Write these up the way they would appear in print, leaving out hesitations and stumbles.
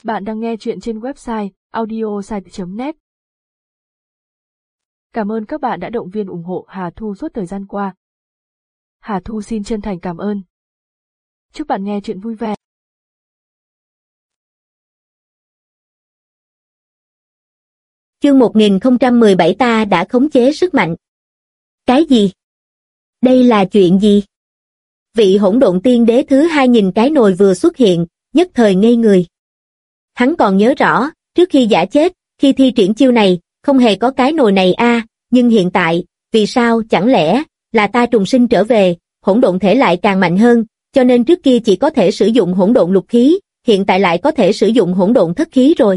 Bạn đang nghe chuyện trên website audiosite.net. Cảm ơn các bạn đã động viên ủng hộ Hà Thu suốt thời gian qua. Hà Thu xin chân thành cảm ơn. Chúc bạn nghe chuyện vui vẻ. Chương 1017 ta đã khống chế sức mạnh. Cái gì? Đây là chuyện gì? Vị hỗn độn tiên đế thứ hai nhìn cái nồi vừa xuất hiện, nhất thời ngây người. Hắn còn nhớ rõ, trước khi giả chết, khi thi triển chiêu này, không hề có cái nồi này nhưng hiện tại, vì sao chẳng lẽ là ta trùng sinh trở về, hỗn độn thể lại càng mạnh hơn, cho nên trước kia chỉ có thể sử dụng hỗn độn lục khí, hiện tại lại có thể sử dụng hỗn độn thất khí rồi.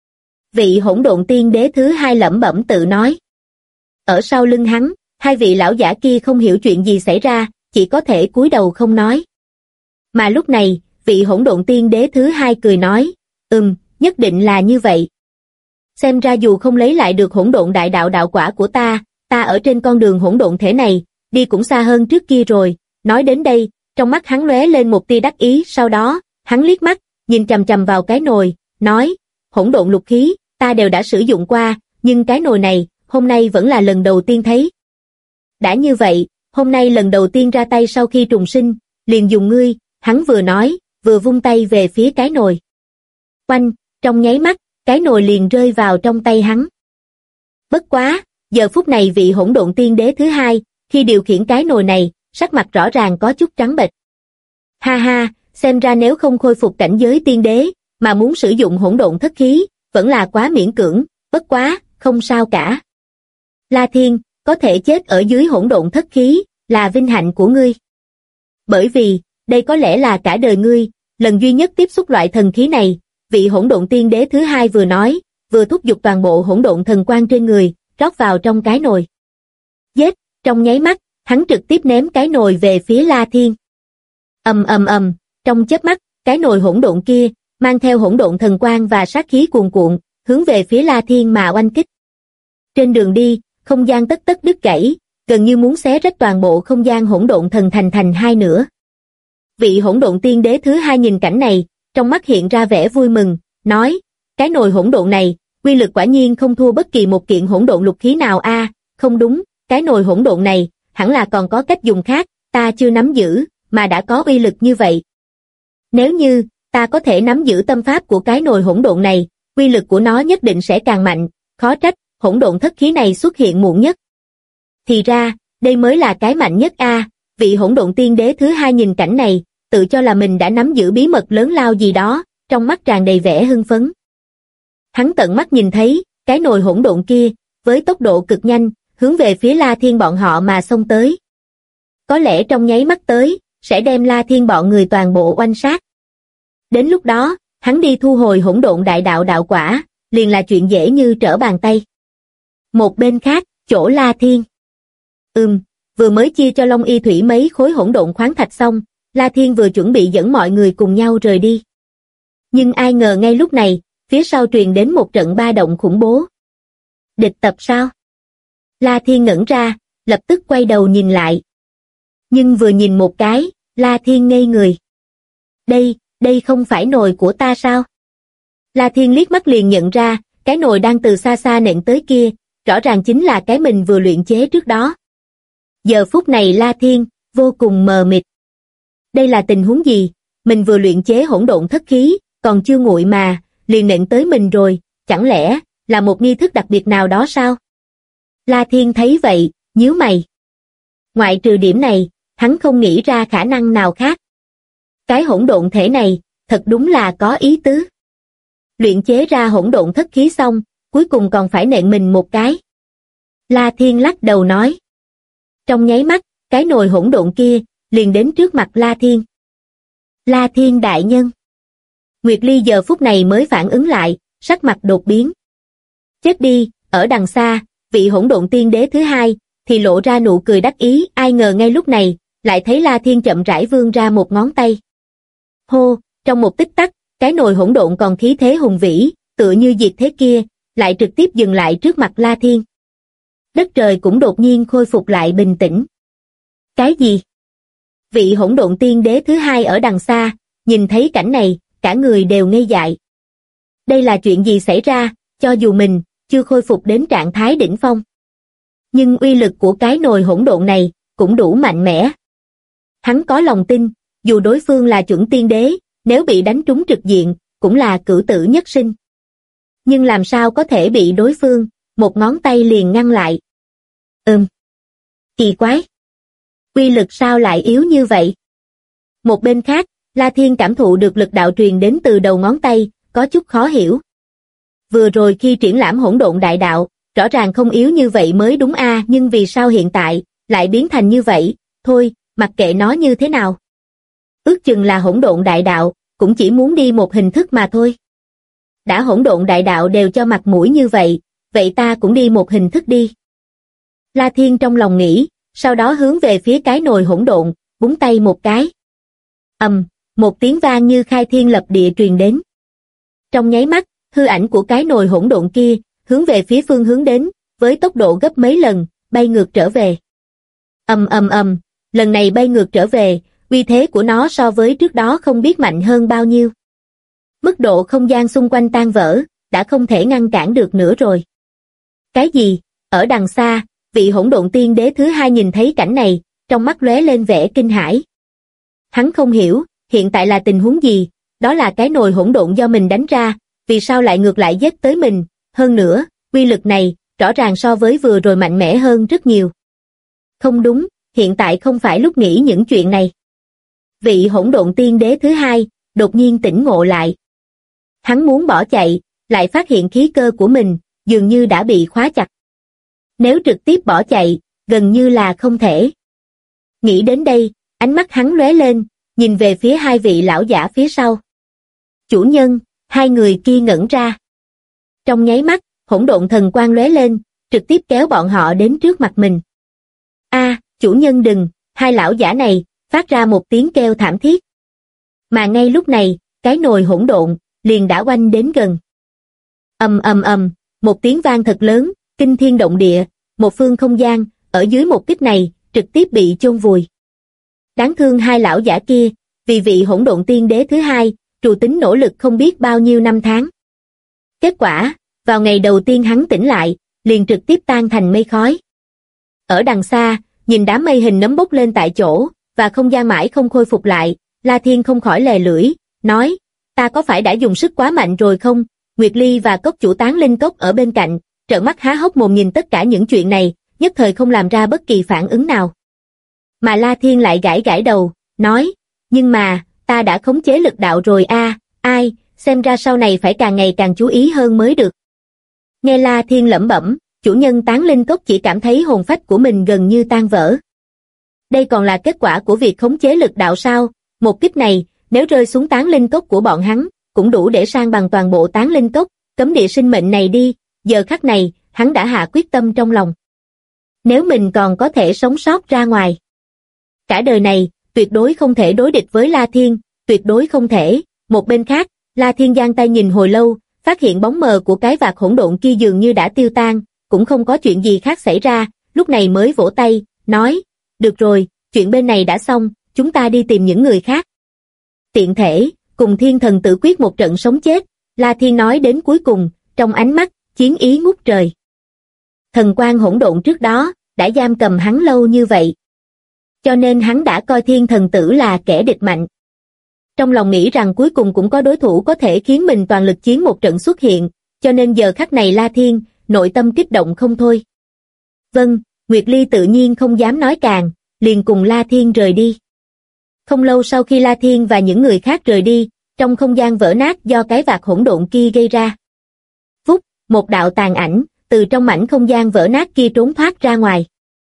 Vị hỗn độn tiên đế thứ hai lẩm bẩm tự nói. Ở sau lưng hắn, hai vị lão giả kia không hiểu chuyện gì xảy ra, chỉ có thể cúi đầu không nói. Mà lúc này, vị hỗn độn tiên đế thứ hai cười nói, nhất định là như vậy. Xem ra dù không lấy lại được hỗn độn đại đạo đạo quả của ta ở trên con đường hỗn độn thể này, đi cũng xa hơn trước kia rồi. Nói đến đây, trong mắt hắn lóe lên một tia đắc ý, sau đó, hắn liếc mắt, nhìn chằm chằm vào cái nồi, nói, hỗn độn lục khí, ta đều đã sử dụng qua, nhưng cái nồi này, hôm nay vẫn là lần đầu tiên thấy. Đã như vậy, hôm nay lần đầu tiên ra tay sau khi trùng sinh, liền dùng ngươi, hắn vừa nói, vừa vung tay về phía cái nồi. Oanh, trong nháy mắt, cái nồi liền rơi vào trong tay hắn. Bất quá, giờ phút này vị hỗn độn tiên đế thứ hai, khi điều khiển cái nồi này, sắc mặt rõ ràng có chút trắng bệch. Ha ha, xem ra nếu không khôi phục cảnh giới tiên đế, mà muốn sử dụng hỗn độn thất khí, vẫn là quá miễn cưỡng, bất quá, không sao cả. La Thiên, có thể chết ở dưới hỗn độn thất khí, là vinh hạnh của ngươi. Bởi vì, đây có lẽ là cả đời ngươi, lần duy nhất tiếp xúc loại thần khí này, vị hỗn độn tiên đế thứ hai vừa nói, vừa thúc giục toàn bộ hỗn độn thần quang trên người, rót vào trong cái nồi. Giết, trong nháy mắt, hắn trực tiếp ném cái nồi về phía La Thiên. Ầm, trong chớp mắt, cái nồi hỗn độn kia, mang theo hỗn độn thần quang và sát khí cuồn cuộn, hướng về phía La Thiên mà oanh kích. Trên đường đi, không gian tất đứt gãy, gần như muốn xé rách toàn bộ không gian hỗn độn thần thành hai nửa. Vị hỗn độn tiên đế thứ hai nhìn cảnh này, trong mắt hiện ra vẻ vui mừng, nói, cái nồi hỗn độn này, uy lực quả nhiên không thua bất kỳ một kiện hỗn độn lục khí nào không đúng, cái nồi hỗn độn này, hẳn là còn có cách dùng khác, ta chưa nắm giữ, mà đã có uy lực như vậy. Nếu như, ta có thể nắm giữ tâm pháp của cái nồi hỗn độn này, uy lực của nó nhất định sẽ càng mạnh, khó trách, hỗn độn thất khí này xuất hiện muộn nhất. Thì ra, đây mới là cái mạnh nhất vị hỗn độn tiên đế thứ hai nhìn cảnh này, tự cho là mình đã nắm giữ bí mật lớn lao gì đó, trong mắt tràn đầy vẻ hưng phấn. Hắn tận mắt nhìn thấy, cái nồi hỗn độn kia, với tốc độ cực nhanh, hướng về phía La Thiên bọn họ mà xông tới. Có lẽ trong nháy mắt tới, sẽ đem La Thiên bọn người toàn bộ oanh sát. Đến lúc đó, hắn đi thu hồi hỗn độn đại đạo đạo quả, liền là chuyện dễ như trở bàn tay. Một bên khác, chỗ La Thiên. Vừa mới chia cho Long Y Thủy mấy khối hỗn độn khoáng thạch xong, La Thiên vừa chuẩn bị dẫn mọi người cùng nhau rời đi. Nhưng ai ngờ ngay lúc này, phía sau truyền đến một trận ba động khủng bố. Địch tập sao? La Thiên ngẩn ra, lập tức quay đầu nhìn lại. Nhưng vừa nhìn một cái, La Thiên ngây người. Đây không phải nồi của ta sao? La Thiên liếc mắt liền nhận ra, cái nồi đang từ xa xa nện tới kia, rõ ràng chính là cái mình vừa luyện chế trước đó. Giờ phút này La Thiên, vô cùng mờ mịt. Đây là tình huống gì? Mình vừa luyện chế hỗn độn thất khí, còn chưa nguội mà, liền nện tới mình rồi, chẳng lẽ là một nghi thức đặc biệt nào đó sao? La Thiên thấy vậy, nhíu mày. Ngoại trừ điểm này, hắn không nghĩ ra khả năng nào khác. Cái hỗn độn thể này, thật đúng là có ý tứ. Luyện chế ra hỗn độn thất khí xong, cuối cùng còn phải nện mình một cái. La Thiên lắc đầu nói. Trong nháy mắt, cái nồi hỗn độn kia, liền đến trước mặt La Thiên. La Thiên đại nhân. Nguyệt Ly giờ phút này mới phản ứng lại, sắc mặt đột biến. Chết đi, ở đằng xa, vị hỗn độn tiên đế thứ hai, thì lộ ra nụ cười đắc ý, ai ngờ ngay lúc này, lại thấy La Thiên chậm rãi vươn ra một ngón tay. Hô, trong một tích tắc, cái nồi hỗn độn còn khí thế hùng vĩ, tựa như diệt thế kia, lại trực tiếp dừng lại trước mặt La Thiên. Đất trời cũng đột nhiên khôi phục lại bình tĩnh. Cái gì? Vị hỗn độn tiên đế thứ hai ở đằng xa, nhìn thấy cảnh này, cả người đều ngây dại. Đây là chuyện gì xảy ra, cho dù mình chưa khôi phục đến trạng thái đỉnh phong. Nhưng uy lực của cái nồi hỗn độn này cũng đủ mạnh mẽ. Hắn có lòng tin, dù đối phương là chuẩn tiên đế, nếu bị đánh trúng trực diện, cũng là cửu tử nhất sinh. Nhưng làm sao có thể bị đối phương, một ngón tay liền ngăn lại. Kỳ quái. Uy lực sao lại yếu như vậy? Một bên khác, La Thiên cảm thụ được lực đạo truyền đến từ đầu ngón tay, có chút khó hiểu. Vừa rồi khi triển lãm hỗn độn đại đạo, rõ ràng không yếu như vậy mới đúng nhưng vì sao hiện tại, lại biến thành như vậy, thôi, mặc kệ nó như thế nào. Ước chừng là hỗn độn đại đạo, cũng chỉ muốn đi một hình thức mà thôi. Đã hỗn độn đại đạo đều cho mặt mũi như vậy, vậy ta cũng đi một hình thức đi. La Thiên trong lòng nghĩ, sau đó hướng về phía cái nồi hỗn độn, búng tay một cái. Một tiếng vang như khai thiên lập địa truyền đến. Trong nháy mắt, hư ảnh của cái nồi hỗn độn kia, hướng về phía phương hướng đến, với tốc độ gấp mấy lần, bay ngược trở về. Lần này bay ngược trở về, uy thế của nó so với trước đó không biết mạnh hơn bao nhiêu. Mức độ không gian xung quanh tan vỡ, đã không thể ngăn cản được nữa rồi. Cái gì? Ở đằng xa, vị hỗn độn tiên đế thứ hai nhìn thấy cảnh này, trong mắt lóe lên vẻ kinh hãi. Hắn không hiểu, hiện tại là tình huống gì, đó là cái nồi hỗn độn do mình đánh ra, vì sao lại ngược lại giết tới mình, hơn nữa, uy lực này, rõ ràng so với vừa rồi mạnh mẽ hơn rất nhiều. Không đúng, hiện tại không phải lúc nghĩ những chuyện này. Vị hỗn độn tiên đế thứ hai, đột nhiên tỉnh ngộ lại. Hắn muốn bỏ chạy, lại phát hiện khí cơ của mình, dường như đã bị khóa chặt. Nếu trực tiếp bỏ chạy, gần như là không thể. Nghĩ đến đây, ánh mắt hắn lóe lên, nhìn về phía hai vị lão giả phía sau. Chủ nhân, hai người kia ngẩn ra. Trong nháy mắt, hỗn độn thần quang lóe lên, trực tiếp kéo bọn họ đến trước mặt mình. Chủ nhân đừng, hai lão giả này, phát ra một tiếng kêu thảm thiết. Mà ngay lúc này, cái nồi hỗn độn, liền đã oanh đến gần. Một tiếng vang thật lớn, kinh thiên động địa, một phương không gian, ở dưới một kích này, trực tiếp bị chôn vùi. Đáng thương hai lão giả kia, vì vị hỗn độn tiên đế thứ hai, trù tính nỗ lực không biết bao nhiêu năm tháng. Kết quả, vào ngày đầu tiên hắn tỉnh lại, liền trực tiếp tan thành mây khói. Ở đằng xa, nhìn đám mây hình nấm bốc lên tại chỗ, và không gian mãi không khôi phục lại, La Thiên không khỏi lè lưỡi, nói, ta có phải đã dùng sức quá mạnh rồi không? Nguyệt Ly và cốc chủ Tán Linh Cốc ở bên cạnh, trợn mắt há hốc mồm nhìn tất cả những chuyện này, nhất thời không làm ra bất kỳ phản ứng nào. Mà La Thiên lại gãi gãi đầu, nói, nhưng mà, ta đã khống chế lực đạo rồi xem ra sau này phải càng ngày càng chú ý hơn mới được. Nghe La Thiên lẩm bẩm, chủ nhân Tán Linh Cốc chỉ cảm thấy hồn phách của mình gần như tan vỡ. Đây còn là kết quả của việc khống chế lực đạo sao? Một kích này, nếu rơi xuống Tán Linh Cốc của bọn hắn, cũng đủ để san bằng toàn bộ Tán Linh Cốc, cấm địa sinh mệnh này đi. Giờ khắc này, hắn đã hạ quyết tâm trong lòng. Nếu mình còn có thể sống sót ra ngoài, cả đời này, tuyệt đối không thể đối địch với La Thiên, tuyệt đối không thể. Một bên khác, La Thiên giang tay nhìn hồi lâu, phát hiện bóng mờ của cái vạc hỗn độn kia dường như đã tiêu tan, cũng không có chuyện gì khác xảy ra, lúc này mới vỗ tay, nói, được rồi, chuyện bên này đã xong, chúng ta đi tìm những người khác. Tiện thể, cùng thiên thần tử quyết một trận sống chết, La Thiên nói đến cuối cùng, trong ánh mắt, chiến ý ngút trời. Thần quang hỗn độn trước đó, đã giam cầm hắn lâu như vậy. Cho nên hắn đã coi thiên thần tử là kẻ địch mạnh. Trong lòng nghĩ rằng cuối cùng cũng có đối thủ có thể khiến mình toàn lực chiến một trận xuất hiện, cho nên giờ khắc này La Thiên, nội tâm kích động không thôi. Vâng, Nguyệt Ly tự nhiên không dám nói càng, liền cùng La Thiên rời đi. Không lâu sau khi La Thiên và những người khác rời đi, trong không gian vỡ nát do cái vạc hỗn độn kia gây ra. Vút, một đạo tàn ảnh, từ trong mảnh không gian vỡ nát kia trốn thoát ra ngoài.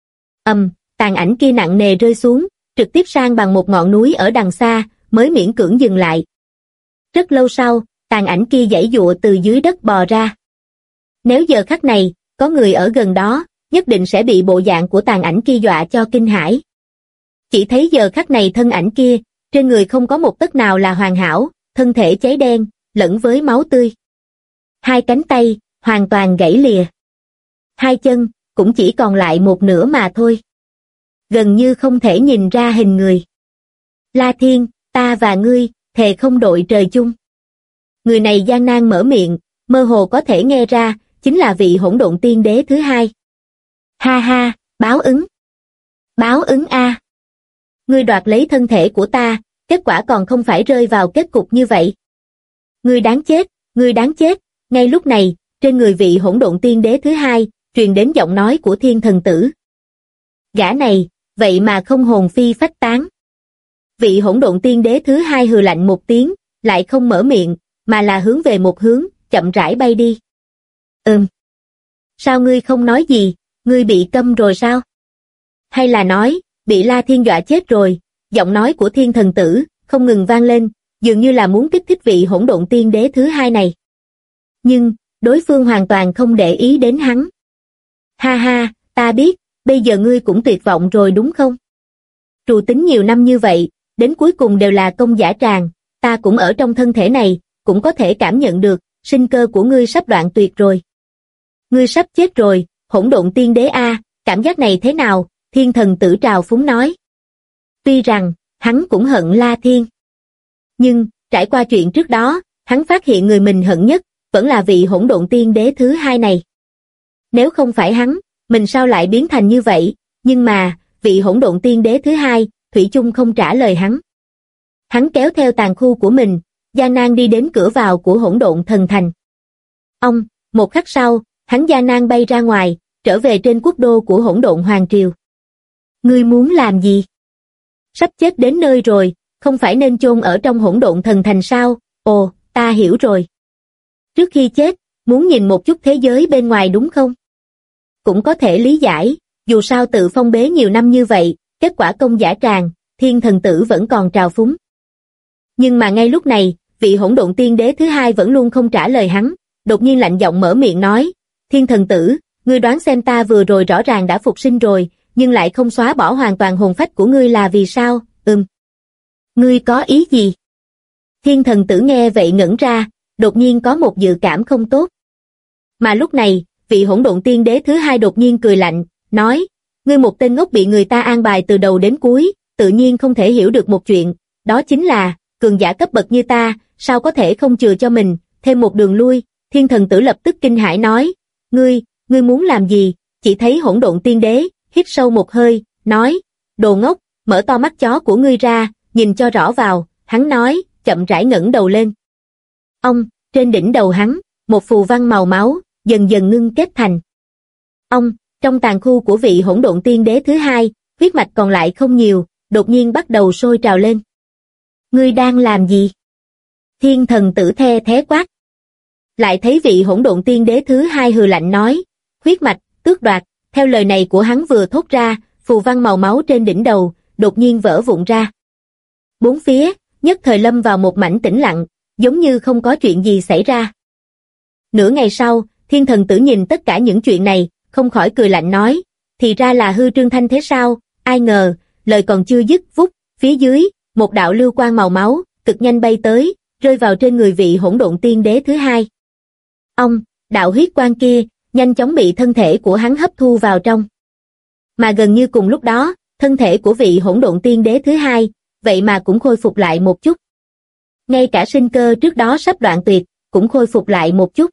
Tàn ảnh kia nặng nề rơi xuống, trực tiếp sang bằng một ngọn núi ở đằng xa, mới miễn cưỡng dừng lại. Rất lâu sau, tàn ảnh kia giãy giụa từ dưới đất bò ra. Nếu giờ khắc này, có người ở gần đó, nhất định sẽ bị bộ dạng của tàn ảnh kia dọa cho kinh hãi. Chỉ thấy giờ khắc này thân ảnh kia, trên người không có một tấc nào là hoàn hảo, thân thể cháy đen, lẫn với máu tươi. Hai cánh tay, hoàn toàn gãy lìa. Hai chân, cũng chỉ còn lại một nửa mà thôi. Gần như không thể nhìn ra hình người. La Thiên, ta và ngươi, thề không đội trời chung. người này gian nan mở miệng, mơ hồ có thể nghe ra, chính là vị hỗn độn tiên đế thứ hai. Ha ha, báo ứng. Báo ứng a. Ngươi đoạt lấy thân thể của ta, kết quả còn không phải rơi vào kết cục như vậy. Ngươi đáng chết, ngươi đáng chết. Ngay lúc này, trên người vị hỗn độn tiên đế thứ hai, truyền đến giọng nói của thiên thần tử. Gã này, vậy mà không hồn phi phách tán. Vị hỗn độn tiên đế thứ hai hừ lạnh một tiếng, lại không mở miệng, mà là hướng về một hướng, chậm rãi bay đi. Sao ngươi không nói gì, ngươi bị câm rồi sao? Hay là nói, bị La Thiên dọa chết rồi? Giọng nói của thiên thần tử, không ngừng vang lên, dường như là muốn kích thích vị hỗn độn tiên đế thứ hai này. Nhưng, đối phương hoàn toàn không để ý đến hắn. Ha ha, ta biết, bây giờ ngươi cũng tuyệt vọng rồi đúng không? Trù tính nhiều năm như vậy, đến cuối cùng đều là công giả tràng, ta cũng ở trong thân thể này, cũng có thể cảm nhận được, sinh cơ của ngươi sắp đoạn tuyệt rồi. Ngươi sắp chết rồi, hỗn độn tiên đế a, cảm giác này thế nào? Thiên thần tử trào phúng nói. Tuy rằng, hắn cũng hận La Thiên. Nhưng, trải qua chuyện trước đó, hắn phát hiện người mình hận nhất, vẫn là vị hỗn độn tiên đế thứ hai này. Nếu không phải hắn, mình sao lại biến thành như vậy? Nhưng mà, vị hỗn độn tiên đế thứ hai, thủy chung không trả lời hắn. Hắn kéo theo tàn khu của mình, gian nan đi đến cửa vào của hỗn độn thần thành. Một khắc sau, hắn gian nan bay ra ngoài, trở về trên quốc đô của hỗn độn hoàng triều. Ngươi muốn làm gì? Sắp chết đến nơi rồi, không phải nên chôn ở trong hỗn độn thần thành sao? Ồ, ta hiểu rồi. Trước khi chết, muốn nhìn một chút thế giới bên ngoài đúng không? Cũng có thể lý giải, dù sao tự phong bế nhiều năm như vậy, kết quả công giả tràng, thiên thần tử vẫn còn trào phúng. Nhưng mà ngay lúc này, vị hỗn độn tiên đế thứ hai vẫn luôn không trả lời hắn, đột nhiên lạnh giọng mở miệng nói, thiên thần tử, ngươi đoán xem ta vừa rồi rõ ràng đã phục sinh rồi, nhưng lại không xóa bỏ hoàn toàn hồn phách của ngươi là vì sao? Ngươi có ý gì? Thiên thần tử nghe vậy ngẩn ra, đột nhiên có một dự cảm không tốt. Mà lúc này, vị hỗn độn tiên đế thứ hai đột nhiên cười lạnh, nói, ngươi một tên ngốc bị người ta an bài từ đầu đến cuối, tự nhiên không thể hiểu được một chuyện, đó chính là, cường giả cấp bậc như ta, sao có thể không chừa cho mình, thêm một đường lui. Thiên thần tử lập tức kinh hãi nói, ngươi muốn làm gì? Chỉ thấy hỗn độn tiên đế, hít sâu một hơi, nói, đồ ngốc, mở to mắt chó của ngươi ra, nhìn cho rõ vào, hắn nói, chậm rãi ngẩng đầu lên. Trên đỉnh đầu hắn, một phù văn màu máu, dần dần ngưng kết thành. Trong tàn khu của vị hỗn độn tiên đế thứ hai, huyết mạch còn lại không nhiều, đột nhiên bắt đầu sôi trào lên. Ngươi đang làm gì? Thiên thần tử the thé quát. Lại thấy vị hỗn độn tiên đế thứ hai hừ lạnh nói, huyết mạch, tước đoạt. Theo lời này của hắn vừa thốt ra, phù văn màu máu trên đỉnh đầu, đột nhiên vỡ vụn ra. Bốn phía, nhất thời lâm vào một mảnh tĩnh lặng, giống như không có chuyện gì xảy ra. Nửa ngày sau, thiên thần tử nhìn tất cả những chuyện này, không khỏi cười lạnh nói, thì ra là hư trương thanh thế sao? Ai ngờ, lời còn chưa dứt, vút, phía dưới, một đạo lưu quang màu máu, cực nhanh bay tới, rơi vào trên người vị hỗn độn tiên đế thứ hai. Đạo huyết quang kia, nhanh chóng bị thân thể của hắn hấp thu vào trong. Mà gần như cùng lúc đó, thân thể của vị hỗn độn tiên đế thứ hai, vậy mà cũng khôi phục lại một chút. Ngay cả sinh cơ trước đó sắp đoạn tuyệt, cũng khôi phục lại một chút.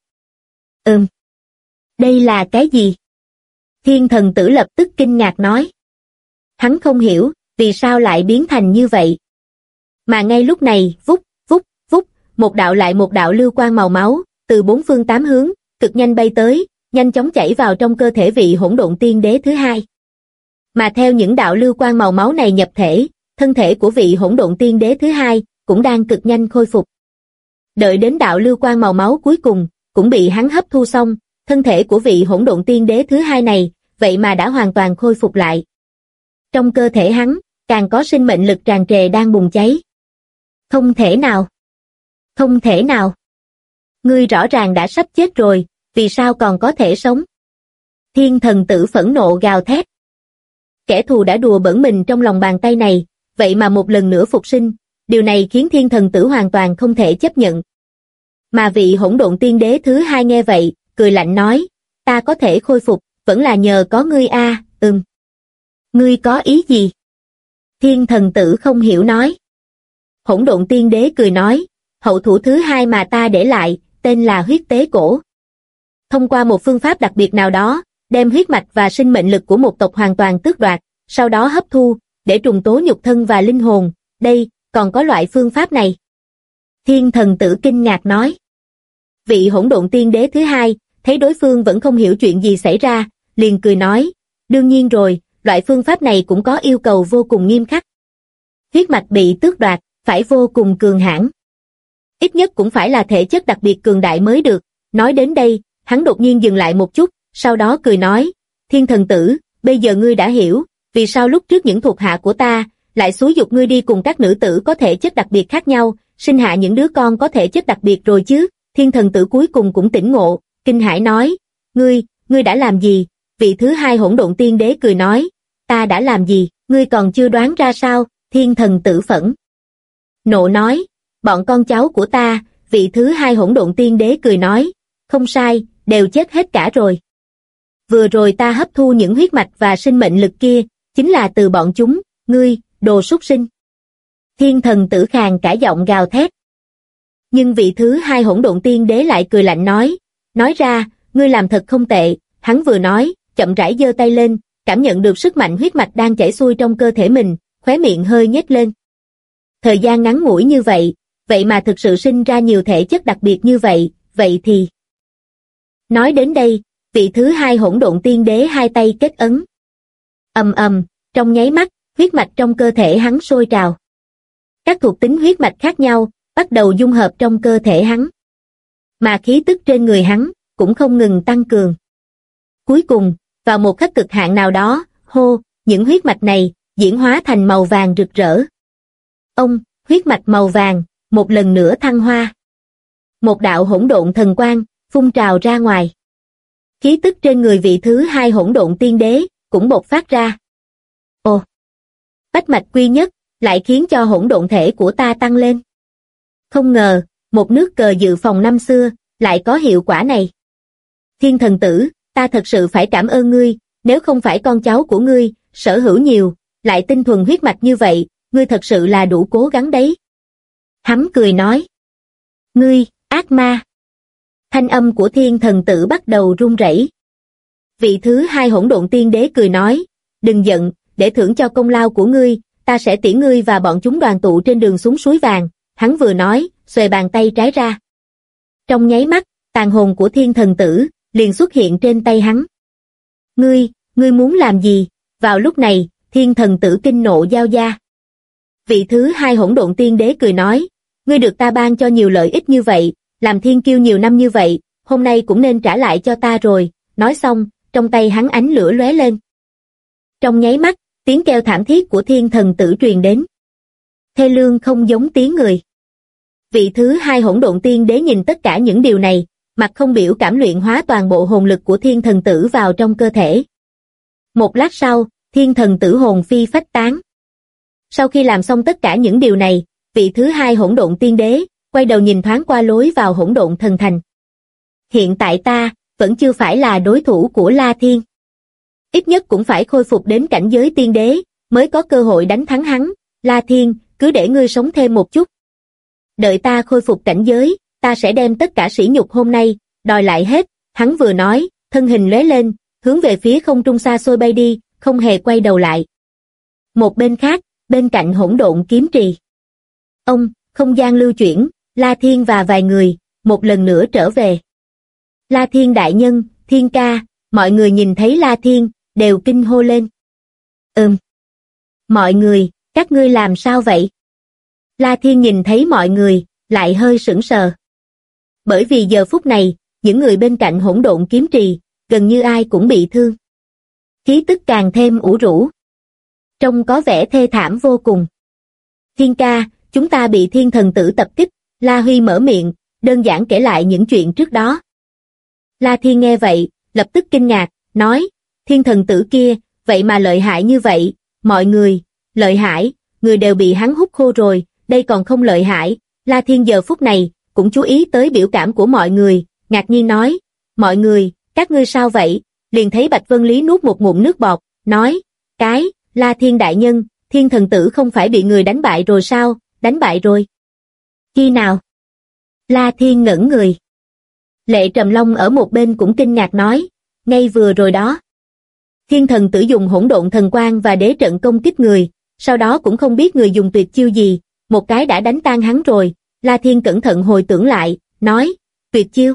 Đây là cái gì? Thiên thần tử lập tức kinh ngạc nói. Hắn không hiểu, vì sao lại biến thành như vậy. Mà ngay lúc này, vút, vút, vút, một đạo lại một đạo lưu quang màu máu, từ bốn phương tám hướng, cực nhanh bay tới, nhanh chóng chảy vào trong cơ thể vị hỗn độn tiên đế thứ hai. Mà theo những đạo lưu quang màu máu này nhập thể, thân thể của vị hỗn độn tiên đế thứ hai cũng đang cực nhanh khôi phục. Đợi đến đạo lưu quang màu máu cuối cùng, cũng bị hắn hấp thu xong, thân thể của vị hỗn độn tiên đế thứ hai này, vậy mà đã hoàn toàn khôi phục lại. Trong cơ thể hắn, càng có sinh mệnh lực tràn trề đang bùng cháy. Không thể nào! Không thể nào! Ngươi rõ ràng đã sắp chết rồi, vì sao còn có thể sống? Thiên thần tử phẫn nộ gào thét. Kẻ thù đã đùa bỡn mình trong lòng bàn tay này, vậy mà một lần nữa phục sinh, điều này khiến thiên thần tử hoàn toàn không thể chấp nhận. Mà vị hỗn độn tiên đế thứ hai nghe vậy, cười lạnh nói, ta có thể khôi phục, vẫn là nhờ có ngươi a. Ngươi có ý gì? Thiên thần tử không hiểu nói. Hỗn độn tiên đế cười nói, hậu thủ thứ hai mà ta để lại, tên là huyết tế cổ. Thông qua một phương pháp đặc biệt nào đó, đem huyết mạch và sinh mệnh lực của một tộc hoàn toàn tước đoạt, sau đó hấp thu, để trùng tố nhục thân và linh hồn. Đây, còn có loại phương pháp này. Thiên thần tử kinh ngạc nói. Vị hỗn độn tiên đế thứ hai, thấy đối phương vẫn không hiểu chuyện gì xảy ra, liền cười nói, đương nhiên rồi, loại phương pháp này cũng có yêu cầu vô cùng nghiêm khắc. Huyết mạch bị tước đoạt, phải vô cùng cường hãn. Ít nhất cũng phải là thể chất đặc biệt cường đại mới được. Nói đến đây, hắn đột nhiên dừng lại một chút, sau đó cười nói, thiên thần tử, bây giờ ngươi đã hiểu, vì sao lúc trước những thuộc hạ của ta, lại xúi giục ngươi đi cùng các nữ tử có thể chất đặc biệt khác nhau, sinh hạ những đứa con có thể chất đặc biệt rồi chứ. Thiên thần tử cuối cùng cũng tỉnh ngộ, kinh hãi nói, ngươi đã làm gì? Vị thứ hai hỗn độn tiên đế cười nói, ta đã làm gì, ngươi còn chưa đoán ra sao? Thiên thần tử phẫn nộ nói, bọn con cháu của ta. Vị thứ hai hỗn độn tiên đế cười nói, không sai, đều chết hết cả rồi. Vừa rồi ta hấp thu những huyết mạch và sinh mệnh lực kia, chính là từ bọn chúng, ngươi, đồ súc sinh. Thiên thần tử khàn cả giọng gào thét. Nhưng vị thứ hai hỗn độn tiên đế lại cười lạnh nói ra, ngươi làm thật không tệ. Hắn vừa nói, chậm rãi giơ tay lên, cảm nhận được sức mạnh huyết mạch đang chảy xuôi trong cơ thể mình, khóe miệng hơi nhếch lên. Thời gian ngắn ngủi như vậy, vậy mà thực sự sinh ra nhiều thể chất đặc biệt như vậy, vậy thì... Nói đến đây, vị thứ hai hỗn độn tiên đế hai tay kết ấn. Ầm ầm, trong nháy mắt, huyết mạch trong cơ thể hắn sôi trào. Các thuộc tính huyết mạch khác nhau, bắt đầu dung hợp trong cơ thể hắn. Mà khí tức trên người hắn, cũng không ngừng tăng cường. Cuối cùng, vào một khắc cực hạn nào đó, những huyết mạch này, diễn hóa thành màu vàng rực rỡ. Huyết mạch màu vàng, một lần nữa thăng hoa. Một đạo hỗn độn thần quang, phun trào ra ngoài. Khí tức trên người vị thứ hai hỗn độn tiên đế, cũng bộc phát ra. Bách mạch quy nhất, lại khiến cho hỗn độn thể của ta tăng lên. Không ngờ, một nước cờ dự phòng năm xưa, lại có hiệu quả này. Thiên thần tử, ta thật sự phải cảm ơn ngươi, nếu không phải con cháu của ngươi, sở hữu nhiều, lại tinh thuần huyết mạch như vậy, ngươi thật sự là đủ cố gắng đấy. Hắn cười nói. Ngươi, ác ma. Thanh âm của thiên thần tử bắt đầu run rẩy. Vị thứ hai hỗn độn tiên đế cười nói, đừng giận, để thưởng cho công lao của ngươi, ta sẽ tiễn ngươi và bọn chúng đoàn tụ trên đường xuống suối vàng. Hắn vừa nói, xuề bàn tay trái ra. Trong nháy mắt, tàn hồn của thiên thần tử, liền xuất hiện trên tay hắn. Ngươi muốn làm gì? Vào lúc này, thiên thần tử kinh nộ giao da. Vị thứ hai hỗn độn tiên đế cười nói, ngươi được ta ban cho nhiều lợi ích như vậy, làm thiên kiêu nhiều năm như vậy, hôm nay cũng nên trả lại cho ta rồi. Nói xong, trong tay hắn ánh lửa lóe lên. Trong nháy mắt, tiếng kêu thảm thiết của thiên thần tử truyền đến. Thê lương không giống tiếng người. Vị thứ hai hỗn độn tiên đế nhìn tất cả những điều này, mặt không biểu cảm luyện hóa toàn bộ hồn lực của thiên thần tử vào trong cơ thể. Một lát sau, thiên thần tử hồn phi phách tán. Sau khi làm xong tất cả những điều này, vị thứ hai hỗn độn tiên đế, quay đầu nhìn thoáng qua lối vào hỗn độn thần thành. Hiện tại ta, vẫn chưa phải là đối thủ của La Thiên. Ít nhất cũng phải khôi phục đến cảnh giới tiên đế, mới có cơ hội đánh thắng hắn. La Thiên, cứ để ngươi sống thêm một chút. Đợi ta khôi phục cảnh giới, ta sẽ đem tất cả sỉ nhục hôm nay, đòi lại hết. Hắn vừa nói, thân hình lóe lên, hướng về phía không trung xa xôi bay đi, không hề quay đầu lại. Một bên khác, bên cạnh hỗn độn kiếm trì. Không gian lưu chuyển, La Thiên và vài người, một lần nữa trở về. La Thiên đại nhân, Thiên ca, mọi người nhìn thấy La Thiên, đều kinh hô lên. Mọi người, các ngươi làm sao vậy? La Thiên nhìn thấy mọi người, lại hơi sững sờ. Bởi vì giờ phút này, những người bên cạnh hỗn độn kiếm trì, gần như ai cũng bị thương. Khí tức càng thêm ủ rũ. Trông có vẻ thê thảm vô cùng. Thiên ca, chúng ta bị thiên thần tử tập kích. La Huy mở miệng, đơn giản kể lại những chuyện trước đó. La Thiên nghe vậy, lập tức kinh ngạc, nói, thiên thần tử kia, vậy mà lợi hại như vậy, mọi người, lợi hại, người đều bị hắn hút khô rồi, đây còn không lợi hại. La Thiên giờ phút này, cũng chú ý tới biểu cảm của mọi người, ngạc nhiên nói, mọi người, các ngươi sao vậy? Liền thấy Bạch Vân Lý nuốt một ngụm nước bọt, nói, La Thiên đại nhân, thiên thần tử không phải bị người đánh bại rồi sao? Đánh bại rồi. Khi nào? La Thiên ngẩn người. Lệ Trầm Long ở một bên cũng kinh ngạc nói, ngay vừa rồi đó. Thiên thần tử dùng hỗn độn thần quang và đế trận công kích người, sau đó cũng không biết người dùng tuyệt chiêu gì, một cái đã đánh tan hắn rồi. La Thiên cẩn thận hồi tưởng lại, nói, tuyệt chiêu.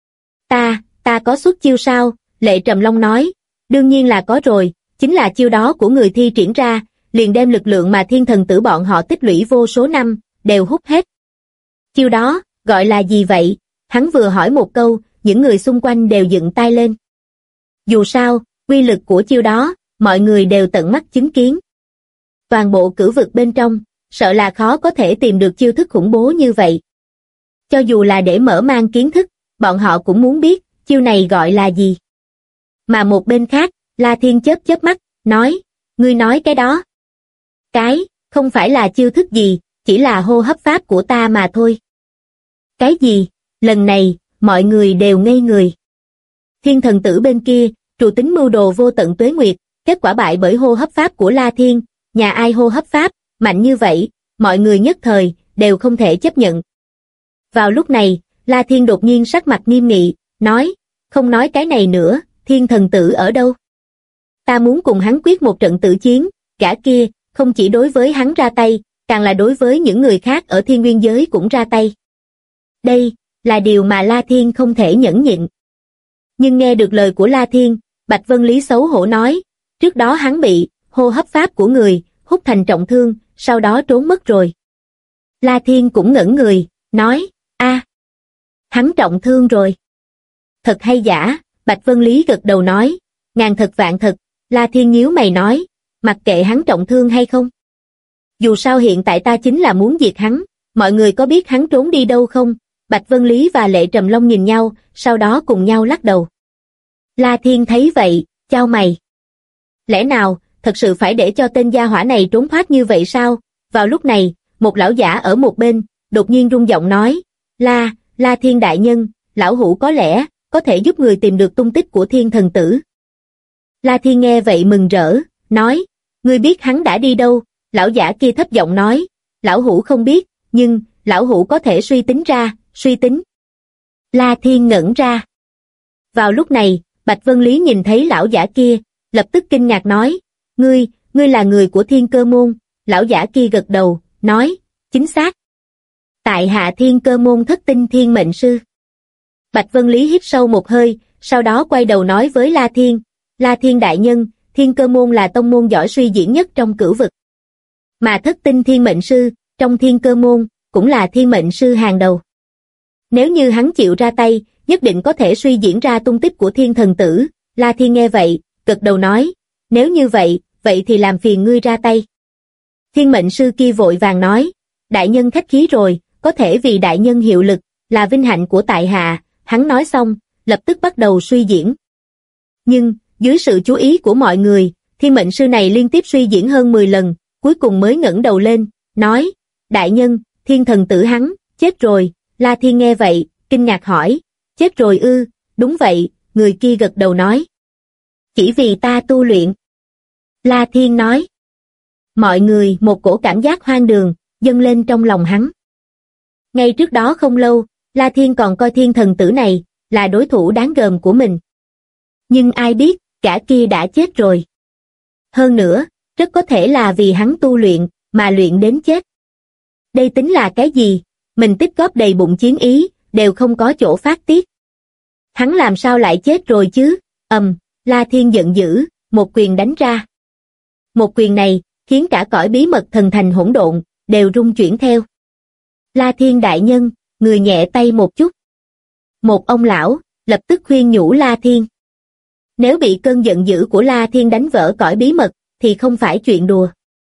Ta có xuất chiêu sao? Lệ Trầm Long nói, đương nhiên là có rồi, chính là chiêu đó của người thi triển ra, liền đem lực lượng mà thiên thần tử bọn họ tích lũy vô số năm, đều hút hết. Chiêu đó, gọi là gì vậy? Hắn vừa hỏi một câu, những người xung quanh đều dựng tai lên. Dù sao, uy lực của chiêu đó, mọi người đều tận mắt chứng kiến. Toàn bộ cửu vực bên trong, sợ là khó có thể tìm được chiêu thức khủng bố như vậy. Cho dù là để mở mang kiến thức, bọn họ cũng muốn biết, chiêu này gọi là gì. Mà một bên khác, La Thiên chớp mắt, nói, ngươi nói cái đó. Không phải là chiêu thức gì, chỉ là hô hấp pháp của ta mà thôi. Cái gì? Lần này, mọi người đều ngây người. Thiên thần tử bên kia, trù tính mưu đồ vô tận tuế nguyệt, kết quả bại bởi hô hấp pháp của La Thiên, nhà ai hô hấp pháp, mạnh như vậy, mọi người nhất thời, đều không thể chấp nhận. Vào lúc này, La Thiên đột nhiên sắc mặt nghiêm nghị, nói, không nói cái này nữa, thiên thần tử ở đâu? Ta muốn cùng hắn quyết một trận tử chiến, gã kia, không chỉ đối với hắn ra tay, càng là đối với những người khác ở thiên nguyên giới cũng ra tay. Đây, là điều mà La Thiên không thể nhẫn nhịn. Nhưng nghe được lời của La Thiên, Bạch Vân Lý xấu hổ nói, trước đó hắn bị hô hấp pháp của người hút thành trọng thương, sau đó trốn mất rồi. La Thiên cũng ngẩn người, nói, hắn trọng thương rồi. Thật hay giả? Bạch Vân Lý gật đầu nói, ngàn thật vạn thật. La Thiên nhíu mày nói, mặc kệ hắn trọng thương hay không. Dù sao hiện tại ta chính là muốn diệt hắn, mọi người có biết hắn trốn đi đâu không? Bạch Vân Lý và Lệ Trầm Long nhìn nhau, sau đó cùng nhau lắc đầu. La Thiên thấy vậy, chau mày. Lẽ nào, thật sự phải để cho tên gia hỏa này trốn thoát như vậy sao? Vào lúc này, một lão giả ở một bên, đột nhiên rung giọng nói, La Thiên đại nhân, lão hủ có lẽ, có thể giúp người tìm được tung tích của thiên thần tử. La Thiên nghe vậy mừng rỡ, nói, ngươi biết hắn đã đi đâu? Lão giả kia thấp giọng nói, lão hủ không biết, nhưng, lão hủ có thể suy tính ra, suy tính. La Thiên ngẩn ra. Vào lúc này, Bạch Vân Lý nhìn thấy lão giả kia, lập tức kinh ngạc nói, ngươi là người của Thiên Cơ Môn. Lão giả kia gật đầu, nói, chính xác. Tại hạ Thiên Cơ Môn Thất Tinh Thiên Mệnh Sư. Bạch Vân Lý hít sâu một hơi, sau đó quay đầu nói với La Thiên, La Thiên đại nhân, Thiên Cơ Môn là tông môn giỏi suy diễn nhất trong cửu vực. Mà Thất Tinh Thiên Mệnh Sư, trong Thiên Cơ Môn, cũng là thiên mệnh sư hàng đầu. Nếu như hắn chịu ra tay, nhất định có thể suy diễn ra tung tích của thiên thần tử. La Thiên nghe vậy, gật đầu nói, nếu như vậy, vậy thì làm phiền ngươi ra tay. Thiên mệnh sư kia vội vàng nói, đại nhân khách khí rồi, có thể vì đại nhân hiệu lực, là vinh hạnh của tại hạ. Hắn nói xong, lập tức bắt đầu suy diễn. Nhưng, dưới sự chú ý của mọi người, thiên mệnh sư này liên tiếp suy diễn hơn 10 lần, cuối cùng mới ngẩng đầu lên, nói, đại nhân, thiên thần tử hắn, chết rồi. La Thiên nghe vậy, kinh ngạc hỏi, chết rồi ư? Đúng vậy, người kia gật đầu nói. Chỉ vì ta tu luyện. La Thiên nói. Mọi người một cổ cảm giác hoang đường, dâng lên trong lòng hắn. Ngay trước đó không lâu, La Thiên còn coi thiên thần tử này, là đối thủ đáng gờm của mình. Nhưng ai biết, cả kia đã chết rồi. Hơn nữa, rất có thể là vì hắn tu luyện, mà luyện đến chết. Đây tính là cái gì? Mình tích góp đầy bụng chiến ý, đều không có chỗ phát tiết. Hắn làm sao lại chết rồi chứ? La Thiên giận dữ, một quyền đánh ra. Một quyền này, khiến cả cõi bí mật thần thành hỗn độn, đều rung chuyển theo. La Thiên đại nhân, người nhẹ tay một chút. Một ông lão, lập tức khuyên nhủ La Thiên. Nếu bị cơn giận dữ của La Thiên đánh vỡ cõi bí mật, thì không phải chuyện đùa.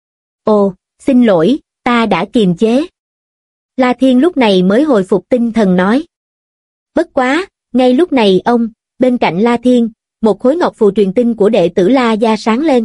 Ồ, xin lỗi, ta đã kiềm chế. La Thiên lúc này mới hồi phục tinh thần nói. Bất quá, ngay lúc này bên cạnh La Thiên, một khối ngọc phù truyền tinh của đệ tử La gia sáng lên.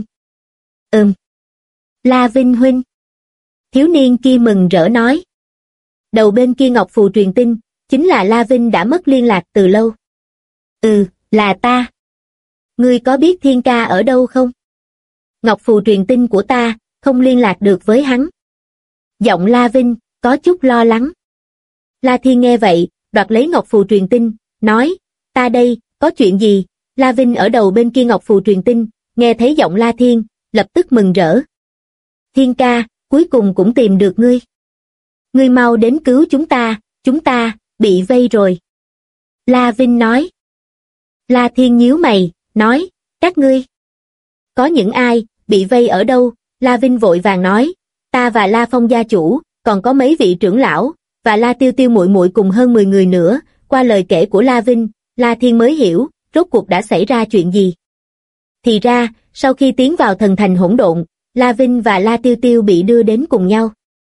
La Vinh huynh. Thiếu niên kia mừng rỡ nói. Đầu bên kia ngọc phù truyền tinh, chính là La Vinh đã mất liên lạc từ lâu. Là ta. Ngươi có biết Thiên ca ở đâu không? Ngọc phù truyền tinh của ta, không liên lạc được với hắn. Giọng La Vinh, có chút lo lắng. La Thiên nghe vậy, đoạt lấy ngọc phù truyền tin, nói, ta đây, có chuyện gì? La Vinh ở đầu bên kia ngọc phù truyền tin, nghe thấy giọng La Thiên, lập tức mừng rỡ. Thiên ca, cuối cùng cũng tìm được ngươi. Ngươi mau đến cứu chúng ta, bị vây rồi. La Vinh nói. La Thiên nhíu mày, nói, các ngươi. Có những ai, bị vây ở đâu? La Vinh vội vàng nói, ta và La Phong gia chủ, còn có mấy vị trưởng lão, và La Tiêu Tiêu muội muội cùng hơn 10 người nữa. Qua lời kể của La Vinh, La Thiên mới hiểu, rốt cuộc đã xảy ra chuyện gì. Thì ra, sau khi tiến vào thần thành hỗn độn, La Vinh và La Tiêu Tiêu bị đưa đến cùng nhau.